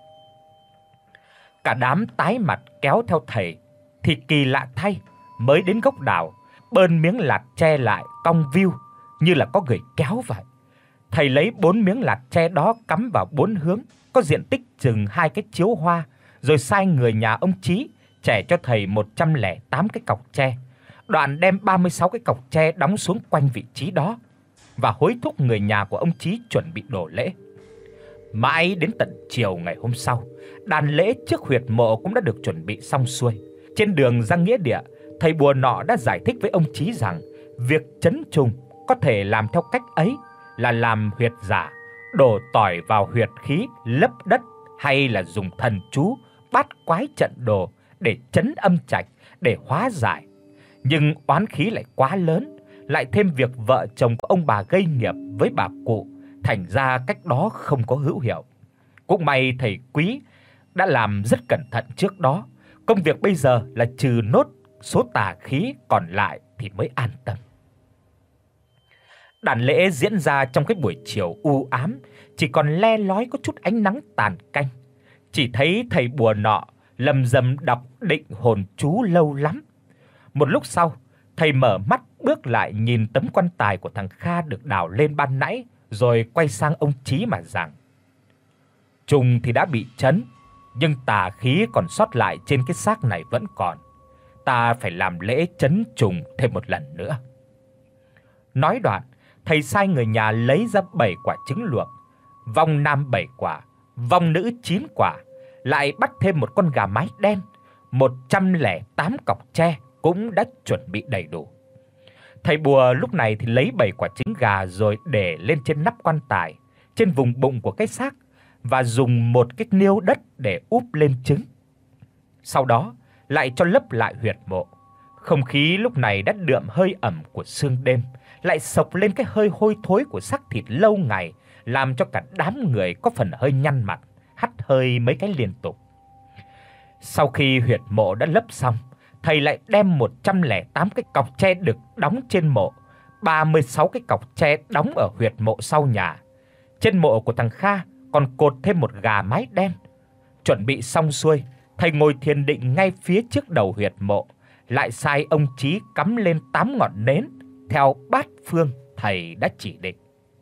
Cả đám tái mặt kéo theo thầy thì kỳ lạ thay, mới đến gốc đào, bơn miếng lạt tre lại cong viu như là có người kéo vậy. Thầy lấy bốn miếng lạt tre đó cắm vào bốn hướng, có diện tích chừng hai cái chiếu hoa, rồi sai người nhà ông Chí chẻ cho thầy một trăm lẻ tám cái cọc tre. Đoạn đem ba mươi sáu cái cọc tre đóng xuống quanh vị trí đó và hối thúc người nhà của ông Chí chuẩn bị đồ lễ. Mãi đến tận chiều ngày hôm sau, đàn lễ trước huyệt mộ cũng đã được chuẩn bị xong xuôi. Trên đường ra nghĩa địa, thầy bùa nọ đã giải thích với ông Chí rằng việc trấn trùng có thể làm theo cách ấy là làm huyệt giả, đổ tỏi vào huyệt khí lấp đất, hay là dùng thần chú bát quái trận đồ để trấn âm trạch, để hóa giải. Nhưng oán khí lại quá lớn, lại thêm việc vợ chồng của ông bà gây nghiệp với bà cụ, thành ra cách đó không có hữu hiệu. Cũng may thầy Quý đã làm rất cẩn thận trước đó, công việc bây giờ là trừ nốt số tà khí còn lại thì mới an tâm. Đàn lễ diễn ra trong cái buổi chiều u ám, chỉ còn le lói có chút ánh nắng tàn canh. Chỉ thấy thầy bùa nọ lầm rầm đọc định hồn chú lâu lắm. Một lúc sau, thầy mở mắt bước lại nhìn tấm quan tài của thằng Kha được đào lên ban nãy, rồi quay sang ông Chí mà rằng: "Trùng thì đã bị trấn, nhưng tà khí còn sót lại trên cái xác này vẫn còn. Ta phải làm lễ trấn trùng thêm một lần nữa." Nói đoạn, thầy sai người nhà lấy ra bảy quả trứng luộc, vong nam bảy quả, vong nữ chín quả, lại bắt thêm một con gà mái đen, một trăm lẻ tám cọc tre cũng đã chuẩn bị đầy đủ. Thầy bùa lúc này thì lấy bảy quả trứng gà rồi để lên trên nắp quan tài, trên vùng bụng của cái xác, và dùng một cái niêu đất để úp lên trứng. Sau đó lại cho lấp lại huyệt mộ. Không khí lúc này đã đượm hơi ẩm của sương đêm, lại xộc lên cái hơi hôi thối của xác thịt lâu ngày, làm cho cả đám người có phần hơi nhăn mặt, hắt hơi mấy cái liên tục. Sau khi huyệt mộ đã lấp xong, thầy lại đem một trăm lẻ tám cái cọc tre đực đóng trên mộ, ba mươi sáu cái cọc tre đóng ở huyệt mộ sau nhà. Trên mộ của thằng Kha còn cột thêm một gà mái đen. Chuẩn bị xong xuôi, thầy ngồi thiền định ngay phía trước đầu huyệt mộ, lại sai ông Chí cắm lên tám ngọn nến theo bát phương thầy đã chỉ định.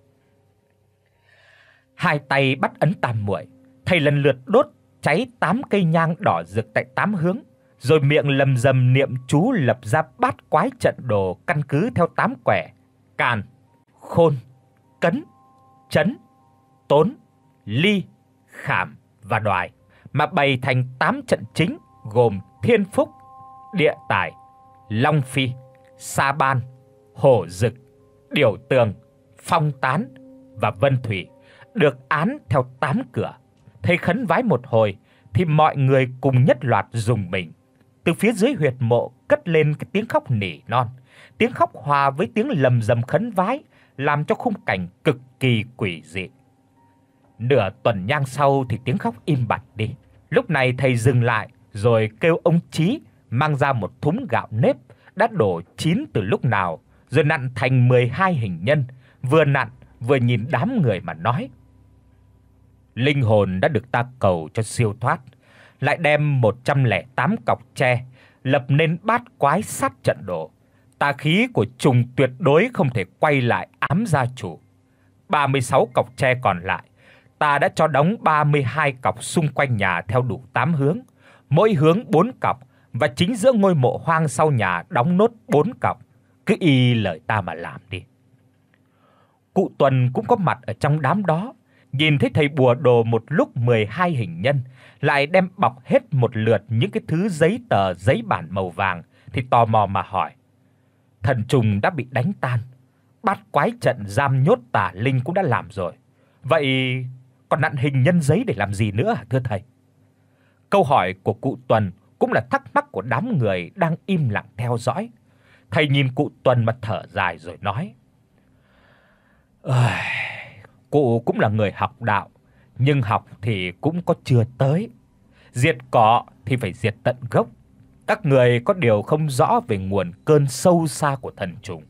Hai tay bắt ấn tam muội, thầy lần lượt đốt cháy tám cây nhang đỏ rực tại tám hướng, rồi miệng lầm rầm niệm chú lập ra bát quái trận đồ căn cứ theo tám quẻ: càn, khôn, cấn, trấn, tốn, ly, khảm và đoài, mà bày thành tám trận chính gồm Thiên Phúc, Địa Tài, Long Phi, Sa Ban, Hổ Dực, Điểu Tường, Phong Tán và Vân Thủy, được án theo tám cửa. Thầy khấn vái một hồi thì mọi người cùng nhất loạt rùng mình. Từ phía dưới huyệt mộ cất lên cái tiếng khóc nỉ non, tiếng khóc hòa với tiếng lầm rầm khấn vái, làm cho khung cảnh cực kỳ quỷ dị. Nửa tuần nhang sau thì tiếng khóc im bặt đi. Lúc này thầy dừng lại rồi kêu ông Chí mang ra một thúng gạo nếp đã đổ chín từ lúc nào, rồi nặn thành mười hai hình nhân, vừa nặn vừa nhìn đám người mà nói: "Linh hồn đã được ta cầu cho siêu thoát, lại đem một trăm lẻ tám cọc tre lập nên bát quái sát trận đồ. Tà khí của trùng tuyệt đối không thể quay lại ám gia chủ. ba mươi sáu cọc tre còn lại, ta đã cho đóng ba mươi hai cọc xung quanh nhà theo đủ tám hướng, mỗi hướng bốn cọc, và chính giữa ngôi mộ hoang sau nhà đóng nốt bốn cọc. Cứ y lời ta mà làm đi." Cụ Tuần cũng có mặt ở trong đám đó, nhìn thấy thầy bùa đồ một lúc mười hai hình nhân, lại đem bọc hết một lượt những cái thứ giấy tờ giấy bản màu vàng, thì tò mò mà hỏi: "Thần trùng đã bị đánh tan, bát quái trận giam nhốt tà linh cũng đã làm rồi, vậy còn nặn hình nhân giấy để làm gì nữa hả thưa thầy?" Câu hỏi của cụ Tuần cũng là thắc mắc của đám người đang im lặng theo dõi. Thầy nhìn cụ Tuần mà thở dài rồi nói: "Ơi, cụ cũng là người học đạo, nhưng học thì cũng có chưa tới. Diệt cỏ thì phải diệt tận gốc. Các người có điều không rõ về nguồn cơn sâu xa của thần trùng.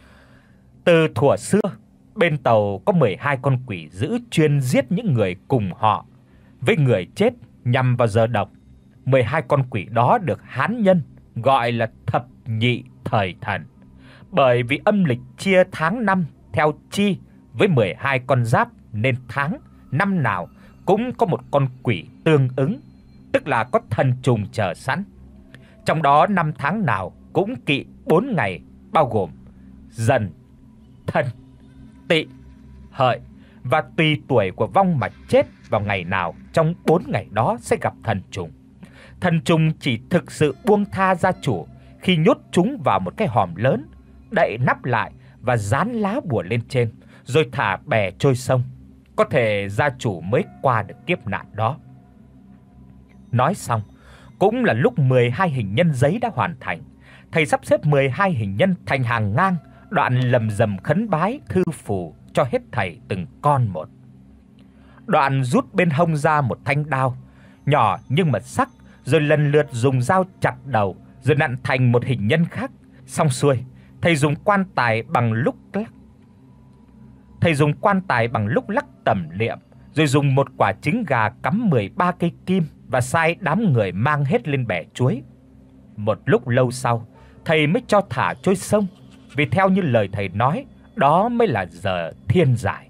Từ thuở xưa, bên Tàu có mười hai con quỷ dữ chuyên giết những người cùng họ với người chết nhằm vào giờ độc. mười hai con quỷ đó được Hán nhân gọi là thập nhị thời thần, bởi vì âm lịch chia tháng năm theo chi với mười hai con giáp, nên tháng năm nào cũng có một con quỷ tương ứng, tức là có thần trùng chờ sẵn. Trong đó năm tháng nào cũng kỵ bốn ngày, bao gồm Dần, Thân, Tỵ, Hợi, và tùy tuổi của vong mà chết vào ngày nào trong bốn ngày đó sẽ gặp thần trùng. Thần trùng chỉ thực sự buông tha gia chủ khi nhốt chúng vào một cái hòm lớn, đậy nắp lại và dán lá bùa lên trên, rồi thả bè trôi sông. Có thể gia chủ mới qua được kiếp nạn đó." Nói xong, cũng là lúc mười hai hình nhân giấy đã hoàn thành. Thầy sắp xếp mười hai hình nhân thành hàng ngang, đoạn lầm rầm khấn bái thư phù cho hết thầy từng con một. Đoạn rút bên hông ra một thanh đao, nhỏ nhưng mà sắc, rồi lần lượt dùng dao chặt đầu, rồi nặn thành một hình nhân khác. Xong xuôi, thầy dùng quan tài bằng lúc lắc. Thầy dùng quan tài bằng lúc lắc tẩm liệm, rồi dùng một quả trứng gà cắm mười ba cây kim và sai đám người mang hết lên bè chuối. Một lúc lâu sau, thầy mới cho thả trôi sông, vì theo như lời thầy nói, đó mới là giờ thiên giải.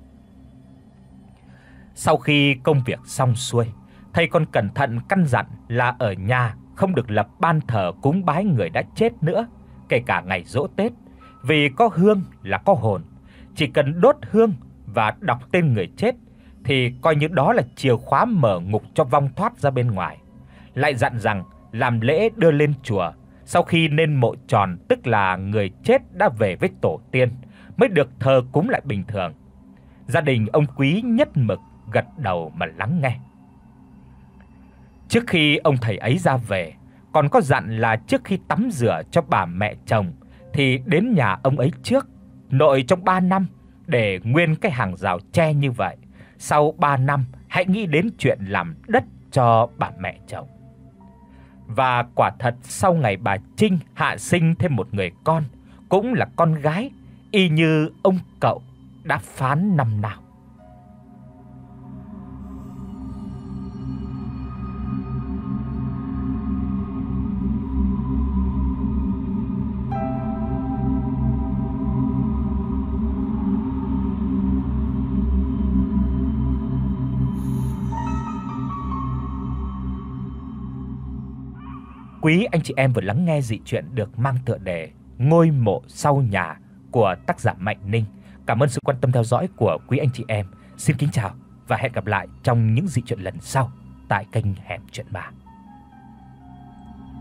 Sau khi công việc xong xuôi, thầy còn cẩn thận căn dặn là ở nhà không được lập ban thờ cúng bái người đã chết nữa, kể cả ngày giỗ Tết, vì có hương là có hồn, chỉ cần đốt hương và đọc tên người chết thì coi như đó là chìa khóa mở ngục cho vong thoát ra bên ngoài. Lại dặn rằng làm lễ đưa lên chùa, sau khi lên mộ tròn, tức là người chết đã về với tổ tiên, mới được thờ cúng lại bình thường. Gia đình ông Quý nhất mực gật đầu mà lắng nghe. Trước khi ông thầy ấy ra về, còn có dặn là trước khi tắm rửa cho bà mẹ chồng thì đến nhà ông ấy trước, nội trong ba năm để nguyên cái hàng rào tre như vậy. Sau ba năm hãy nghĩ đến chuyện làm đất cho bà mẹ chồng. Và quả thật sau ngày bà Trinh hạ sinh thêm một người con, cũng là con gái, y như ông cậu đã phán năm nào. Quý anh chị em vừa lắng nghe dị truyện được mang tựa đề Ngôi mộ sau nhà của tác giả Mạnh Ninh. Cảm ơn sự quan tâm theo dõi của quý anh chị em. Xin kính chào và hẹn gặp lại trong những dị truyện lần sau tại kênh Hẻm Chuyện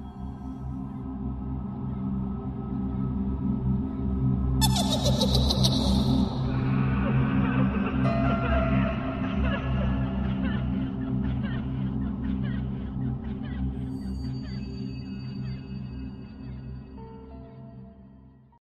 Ma.